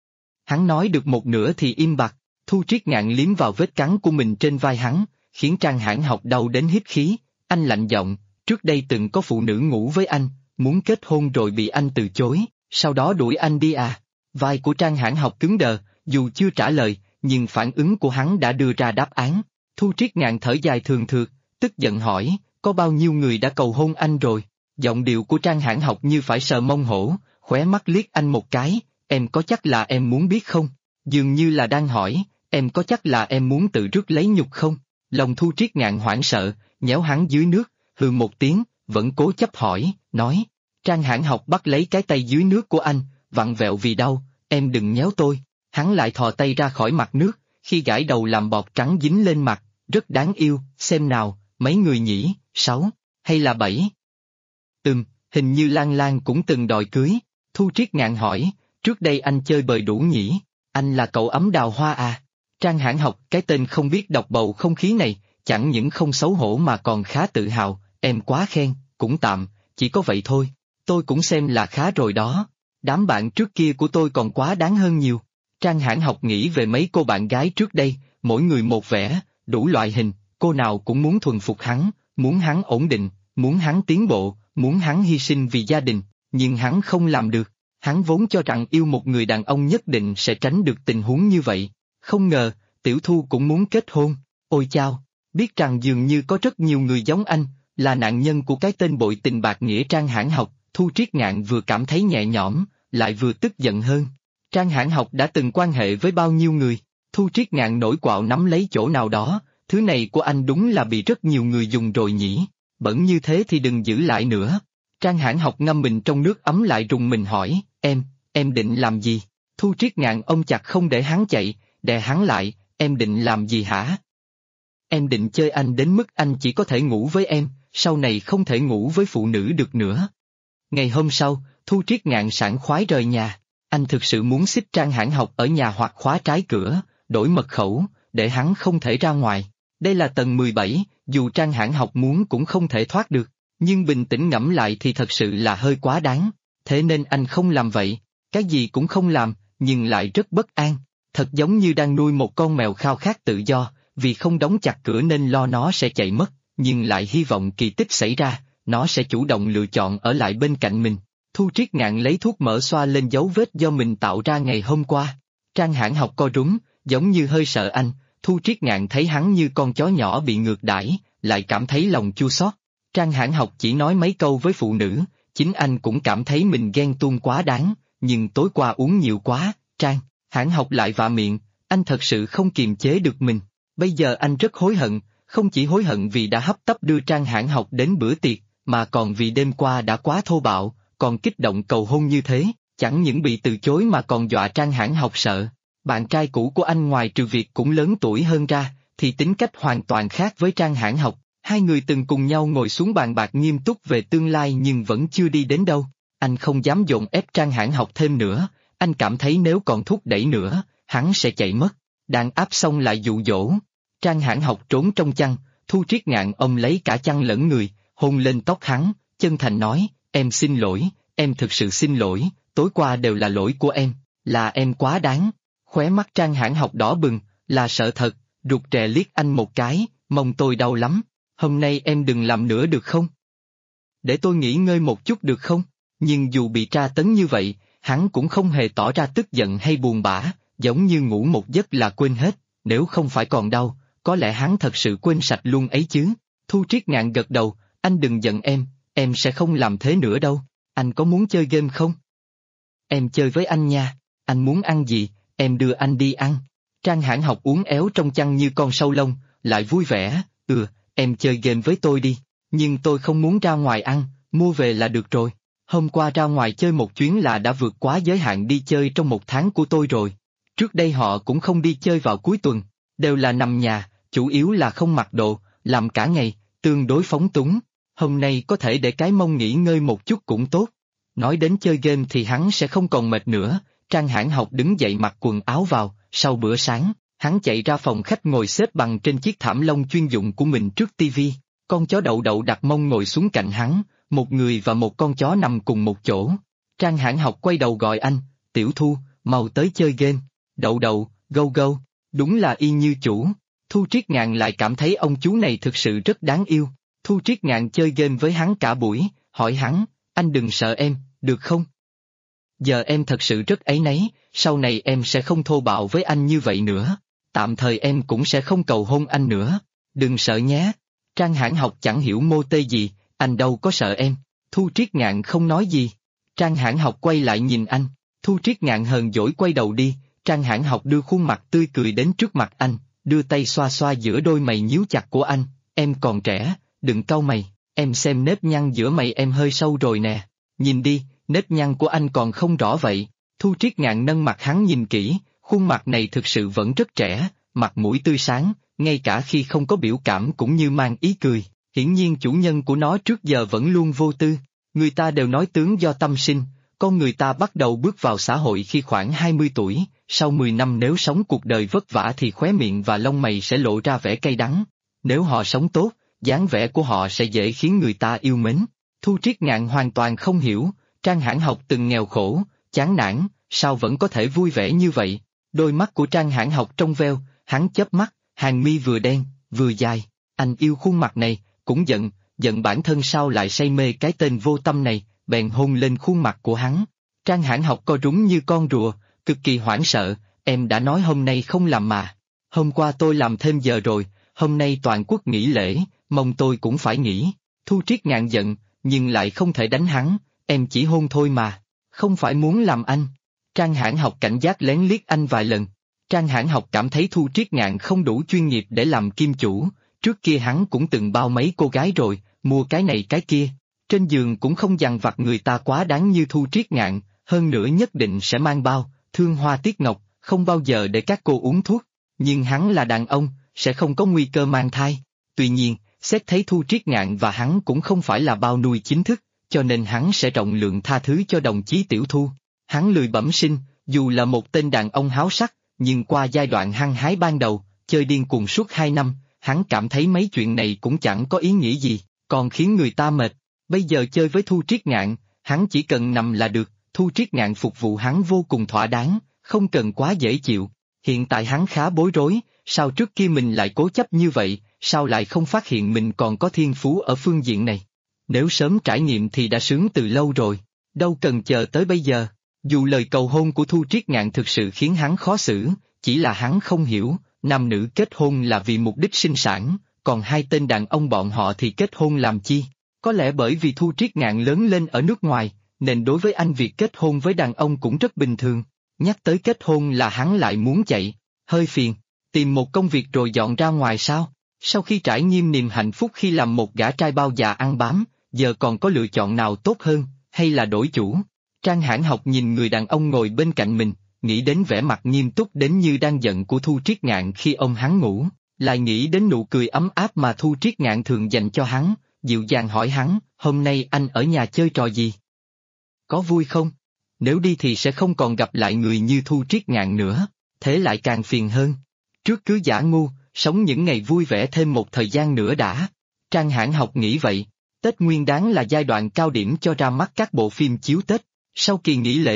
Hắn nói được một nửa thì im bặt, Thu Triết Ngạn liếm vào vết cắn của mình trên vai hắn, khiến Trang Hãn Học đau đến hít khí, anh lạnh giọng, trước đây từng có phụ nữ ngủ với anh, muốn kết hôn rồi bị anh từ chối, sau đó đuổi anh đi à? Vai của Trang Hãn Học cứng đờ, dù chưa trả lời, nhưng phản ứng của hắn đã đưa ra đáp án. Thu Triết Ngạn thở dài thường thượt, tức giận hỏi, có bao nhiêu người đã cầu hôn anh rồi? Giọng điệu của Trang Hãn Học như phải sờ mông hổ, khóe mắt liếc anh một cái, em có chắc là em muốn biết không? Dường như là đang hỏi, em có chắc là em muốn tự rước lấy nhục không? Lòng Thu Triết Ngạn hoảng sợ, nhéo hắn dưới nước, hừ một tiếng, vẫn cố chấp hỏi, nói. Trang Hãn Học bắt lấy cái tay dưới nước của anh, vặn vẹo vì đau, em đừng nhéo tôi. Hắn lại thò tay ra khỏi mặt nước, khi gãi đầu làm bọt trắng dính lên mặt, rất đáng yêu, xem nào, mấy người nhỉ, 6, hay là 7? hình như Lan Lan cũng từng đòi cưới. Thu Triết Ngạn hỏi, trước đây anh chơi bời đủ nhỉ? Anh là cậu ấm đào hoa à? Trang Hãn Học, cái tên không biết đọc bầu không khí này, chẳng những không xấu hổ mà còn khá tự hào, em quá khen, cũng tạm, chỉ có vậy thôi. Tôi cũng xem là khá rồi đó. Đám bạn trước kia của tôi còn quá đáng hơn nhiều. Trang Hãn Học nghĩ về mấy cô bạn gái trước đây, mỗi người một vẻ, đủ loại hình, cô nào cũng muốn thuần phục hắn, muốn hắn ổn định, muốn hắn tiến bộ, muốn hắn hy sinh vì gia đình, nhưng hắn không làm được. Hắn vốn cho rằng yêu một người đàn ông nhất định sẽ tránh được tình huống như vậy. Không ngờ, Tiểu Thu cũng muốn kết hôn. Ôi chao, biết rằng dường như có rất nhiều người giống anh, là nạn nhân của cái tên bội tình bạc nghĩa Trang Hãn Học. Thu Triết Ngạn vừa cảm thấy nhẹ nhõm, lại vừa tức giận hơn. Trang Hãn Học đã từng quan hệ với bao nhiêu người? Thu Triết Ngạn nổi quạo nắm lấy chỗ nào đó, thứ này của anh đúng là bị rất nhiều người dùng rồi nhỉ, bẩn như thế thì đừng giữ lại nữa. Trang Hãn Học ngâm mình trong nước ấm lại rùng mình hỏi, em định làm gì? Thu Triết Ngạn ôm chặt không để hắn chạy, đè hắn lại, em định làm gì hả? Em định chơi anh đến mức anh chỉ có thể ngủ với em, sau này không thể ngủ với phụ nữ được nữa. Ngày hôm sau, Thu Triết Ngạn sảng khoái rời nhà, anh thực sự muốn xích Trang Hãn Học ở nhà hoặc khóa trái cửa, đổi mật khẩu, để hắn không thể ra ngoài. Đây là tầng 17, dù Trang Hãn Học muốn cũng không thể thoát được, nhưng bình tĩnh ngẫm lại thì thật sự là hơi quá đáng, thế nên anh không làm vậy, cái gì cũng không làm, nhưng lại rất bất an, thật giống như đang nuôi một con mèo khao khát tự do, vì không đóng chặt cửa nên lo nó sẽ chạy mất, nhưng lại hy vọng kỳ tích xảy ra, nó sẽ chủ động lựa chọn ở lại bên cạnh mình. Thu Triết Ngạn lấy thuốc mỡ xoa lên dấu vết do mình tạo ra ngày hôm qua. Trang Hãn Học co rúm, giống như hơi sợ anh. Thu Triết Ngạn thấy hắn như con chó nhỏ bị ngược đãi, lại cảm thấy lòng chua xót. Trang Hãn Học chỉ nói mấy câu với phụ nữ, chính anh cũng cảm thấy mình ghen tuông quá đáng, nhưng tối qua uống nhiều quá, Trang Hãn Học lại vạ miệng, anh thật sự không kiềm chế được mình. Bây giờ anh rất hối hận, không chỉ hối hận vì đã hấp tấp đưa Trang Hãn Học đến bữa tiệc, mà còn vì đêm qua đã quá thô bạo, còn kích động cầu hôn như thế, chẳng những bị từ chối mà còn dọa Trang Hãn Học sợ. Bạn trai cũ của anh ngoài trừ việc cũng lớn tuổi hơn ra, thì tính cách hoàn toàn khác với Trang Hãn Học. Hai người từng cùng nhau ngồi xuống bàn bạc nghiêm túc về tương lai nhưng vẫn chưa đi đến đâu. Anh không dám dồn ép Trang Hãn Học thêm nữa, anh cảm thấy nếu còn thúc đẩy nữa, hắn sẽ chạy mất. Đàn áp xong lại dụ dỗ. Trang Hãn Học trốn trong chăn, Thu Triết Ngạn ôm lấy cả chăn lẫn người, hôn lên tóc hắn, chân thành nói, em xin lỗi, em thực sự xin lỗi, tối qua đều là lỗi của em, là em quá đáng. Khóe mắt Trang Hãn Học đỏ bừng, là sợ thật, rụt rè liếc anh một cái, mông tôi đau lắm, hôm nay em đừng làm nữa được không? Để tôi nghỉ ngơi một chút được không? Nhưng dù bị tra tấn như vậy, hắn cũng không hề tỏ ra tức giận hay buồn bã, giống như ngủ một giấc là quên hết, nếu không phải còn đau, có lẽ hắn thật sự quên sạch luôn ấy chứ. Thu Triết Ngạn gật đầu, anh đừng giận em sẽ không làm thế nữa đâu, anh có muốn chơi game không? Em chơi với anh nha, anh muốn ăn gì, em đưa anh đi ăn. Trang Hãn Học uốn éo trong chăn như con sâu lông, lại vui vẻ, em chơi game với tôi đi, nhưng tôi không muốn ra ngoài ăn, mua về là được rồi. Hôm qua ra ngoài chơi một chuyến là đã vượt quá giới hạn đi chơi trong một tháng của tôi rồi. Trước đây họ cũng không đi chơi vào cuối tuần, đều là nằm nhà, chủ yếu là không mặc đồ, làm cả ngày, tương đối phóng túng. Hôm nay có thể để cái mông nghỉ ngơi một chút cũng tốt. Nói đến chơi game thì hắn sẽ không còn mệt nữa. Trang Hãn Học đứng dậy mặc quần áo vào, sau bữa sáng, hắn chạy ra phòng khách ngồi xếp bằng trên chiếc thảm lông chuyên dụng của mình trước tivi. Con chó Đậu Đậu đặt mông ngồi xuống cạnh hắn, một người và một con chó nằm cùng một chỗ. Trang Hãn Học quay đầu gọi anh, Tiểu Thu, mau tới chơi game. Đậu Đậu, gâu gâu, đúng là y như chủ. Thu Triết Ngạn lại cảm thấy ông chú này thực sự rất đáng yêu. Thu Triết Ngạn chơi game với hắn cả buổi, hỏi hắn, anh đừng sợ em, được không? Giờ em thật sự rất áy náy, sau này em sẽ không thô bạo với anh như vậy nữa. Tạm thời em cũng sẽ không cầu hôn anh nữa. Đừng sợ nhé. Trang Hãn Học chẳng hiểu mô tê gì, anh đâu có sợ em. Thu Triết Ngạn không nói gì. Trang Hãn Học quay lại nhìn anh. Thu Triết Ngạn hờn dỗi quay đầu đi. Trang Hãn Học đưa khuôn mặt tươi cười đến trước mặt anh, đưa tay xoa xoa giữa đôi mày nhíu chặt của anh. Em còn trẻ, đừng cau mày, em xem nếp nhăn giữa mày em hơi sâu rồi nè. Nhìn đi, nếp nhăn của anh còn không rõ vậy. Thu Triết Ngạn nâng mặt hắn nhìn kỹ, khuôn mặt này thực sự vẫn rất trẻ, mặt mũi tươi sáng, ngay cả khi không có biểu cảm cũng như mang ý cười. Hiển nhiên chủ nhân của nó trước giờ vẫn luôn vô tư. Người ta đều nói tướng do tâm sinh, con người ta bắt đầu bước vào xã hội khi khoảng 20 tuổi, sau 10 năm nếu sống cuộc đời vất vả thì khóe miệng và lông mày sẽ lộ ra vẻ cay đắng. Nếu họ sống tốt, dáng vẻ của họ sẽ dễ khiến người ta yêu mến. Thu Triết Ngạn hoàn toàn không hiểu, Trang Hãn Học từng nghèo khổ, chán nản, sao vẫn có thể vui vẻ như vậy. Đôi mắt của Trang Hãn Học trong veo, hắn chớp mắt, hàng mi vừa đen, vừa dài. Anh yêu khuôn mặt này, cũng giận bản thân sao lại say mê cái tên vô tâm này, bèn hôn lên khuôn mặt của hắn. Trang Hãn Học co rúm như con rùa, cực kỳ hoảng sợ, em đã nói hôm nay không làm mà. Hôm qua tôi làm thêm giờ rồi, hôm nay toàn quốc nghỉ lễ, mong tôi cũng phải nghỉ. Thu Triết Ngạn giận, nhưng lại không thể đánh hắn, em chỉ hôn thôi mà, không phải muốn làm anh. Trang Hãn Học cảnh giác lén liếc anh vài lần. Trang Hãn Học cảm thấy Thu Triết Ngạn không đủ chuyên nghiệp để làm kim chủ, trước kia hắn cũng từng bao mấy cô gái rồi, mua cái này cái kia. Trên giường cũng không dằn vặt người ta quá đáng như Thu Triết Ngạn, hơn nữa nhất định sẽ mang bao, thương hoa tiếc ngọc, không bao giờ để các cô uống thuốc. Nhưng hắn là đàn ông, sẽ không có nguy cơ mang thai. Tuy nhiên, xét thấy Thu Triết Ngạn và hắn cũng không phải là bao nuôi chính thức, cho nên hắn sẽ rộng lượng tha thứ cho đồng chí Tiểu Thu. Hắn lười bẩm sinh, dù là một tên đàn ông háo sắc, nhưng qua giai đoạn hăng hái ban đầu, chơi điên cuồng suốt 2 năm, hắn cảm thấy mấy chuyện này cũng chẳng có ý nghĩa gì, còn khiến người ta mệt. Bây giờ chơi với Thu Triết Ngạn, hắn chỉ cần nằm là được, Thu Triết Ngạn phục vụ hắn vô cùng thỏa đáng, không cần quá dễ chịu. Hiện tại hắn khá bối rối, sao trước kia mình lại cố chấp như vậy, sao lại không phát hiện mình còn có thiên phú ở phương diện này. Nếu sớm trải nghiệm thì đã sướng từ lâu rồi, đâu cần chờ tới bây giờ. Dù lời cầu hôn của Thu Triết Ngạn thực sự khiến hắn khó xử, chỉ là hắn không hiểu, nam nữ kết hôn là vì mục đích sinh sản, còn hai tên đàn ông bọn họ thì kết hôn làm chi? Có lẽ bởi vì Thu Triết Ngạn lớn lên ở nước ngoài, nên đối với anh việc kết hôn với đàn ông cũng rất bình thường. Nhắc tới kết hôn là hắn lại muốn chạy, hơi phiền, tìm một công việc rồi dọn ra ngoài sao? Sau khi trải nghiệm niềm hạnh phúc khi làm một gã trai bao già ăn bám, giờ còn có lựa chọn nào tốt hơn, hay là đổi chủ? Trang Hãn Học nhìn người đàn ông ngồi bên cạnh mình, nghĩ đến vẻ mặt nghiêm túc đến như đang giận của Thu Triết Ngạn khi ông hắn ngủ, lại nghĩ đến nụ cười ấm áp mà Thu Triết Ngạn thường dành cho hắn, dịu dàng hỏi hắn, hôm nay anh ở nhà chơi trò gì? Có vui không? Nếu đi thì sẽ không còn gặp lại người như Thu Triết Ngạn nữa, thế lại càng phiền hơn. Trước cứ giả ngu, sống những ngày vui vẻ thêm một thời gian nữa đã. Trang Hãn Học nghĩ vậy. Tết Nguyên Đán là giai đoạn cao điểm cho ra mắt các bộ phim chiếu Tết. Sau kỳ nghỉ lễ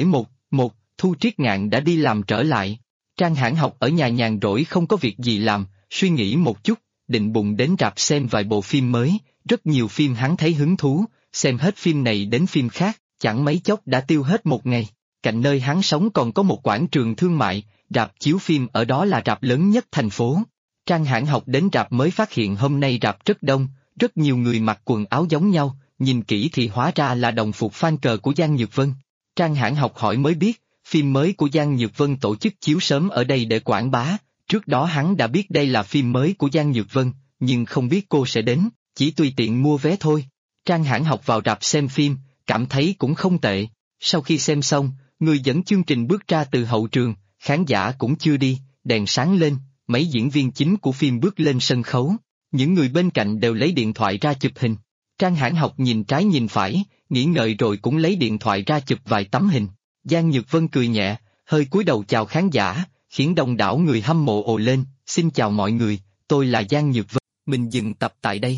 Thu Triết Ngạn đã đi làm trở lại. Trang Hãn Học ở nhà nhàn rỗi không có việc gì làm, suy nghĩ một chút, định bụng đến rạp xem vài bộ phim mới, rất nhiều phim hắn thấy hứng thú, xem hết phim này đến phim khác, chẳng mấy chốc đã tiêu hết một ngày. Cạnh nơi hắn sống còn có một quảng trường thương mại, rạp chiếu phim ở đó là rạp lớn nhất thành phố. Trang Hãn Học đến rạp mới phát hiện hôm nay rạp rất đông, rất nhiều người mặc quần áo giống nhau, nhìn kỹ thì hóa ra là đồng phục fan cờ của Giang Nhược Vân. Trang Hãn Học hỏi mới biết, phim mới của Giang Nhược Vân tổ chức chiếu sớm ở đây để quảng bá, trước đó hắn đã biết đây là phim mới của Giang Nhược Vân, nhưng không biết cô sẽ đến, chỉ tùy tiện mua vé thôi. Trang Hãn Học vào rạp xem phim, cảm thấy cũng không tệ. Sau khi xem xong, người dẫn chương trình bước ra từ hậu trường, khán giả cũng chưa đi, đèn sáng lên, mấy diễn viên chính của phim bước lên sân khấu, những người bên cạnh đều lấy điện thoại ra chụp hình. Trang Hãn Học nhìn trái nhìn phải, nghĩ ngợi rồi cũng lấy điện thoại ra chụp vài tấm hình. Giang Nhược Vân cười nhẹ, hơi cúi đầu chào khán giả, khiến đông đảo người hâm mộ ồ lên, xin chào mọi người, tôi là Giang Nhược Vân. Mình dừng tập tại đây.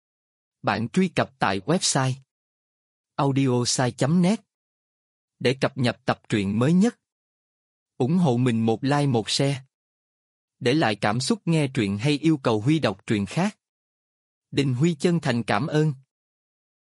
Bạn truy cập tại website audiosai.net để cập nhật tập truyện mới nhất. Ủng hộ mình một like một share. Để lại cảm xúc nghe truyện hay yêu cầu Huy đọc truyện khác. Đình Huy chân thành cảm ơn.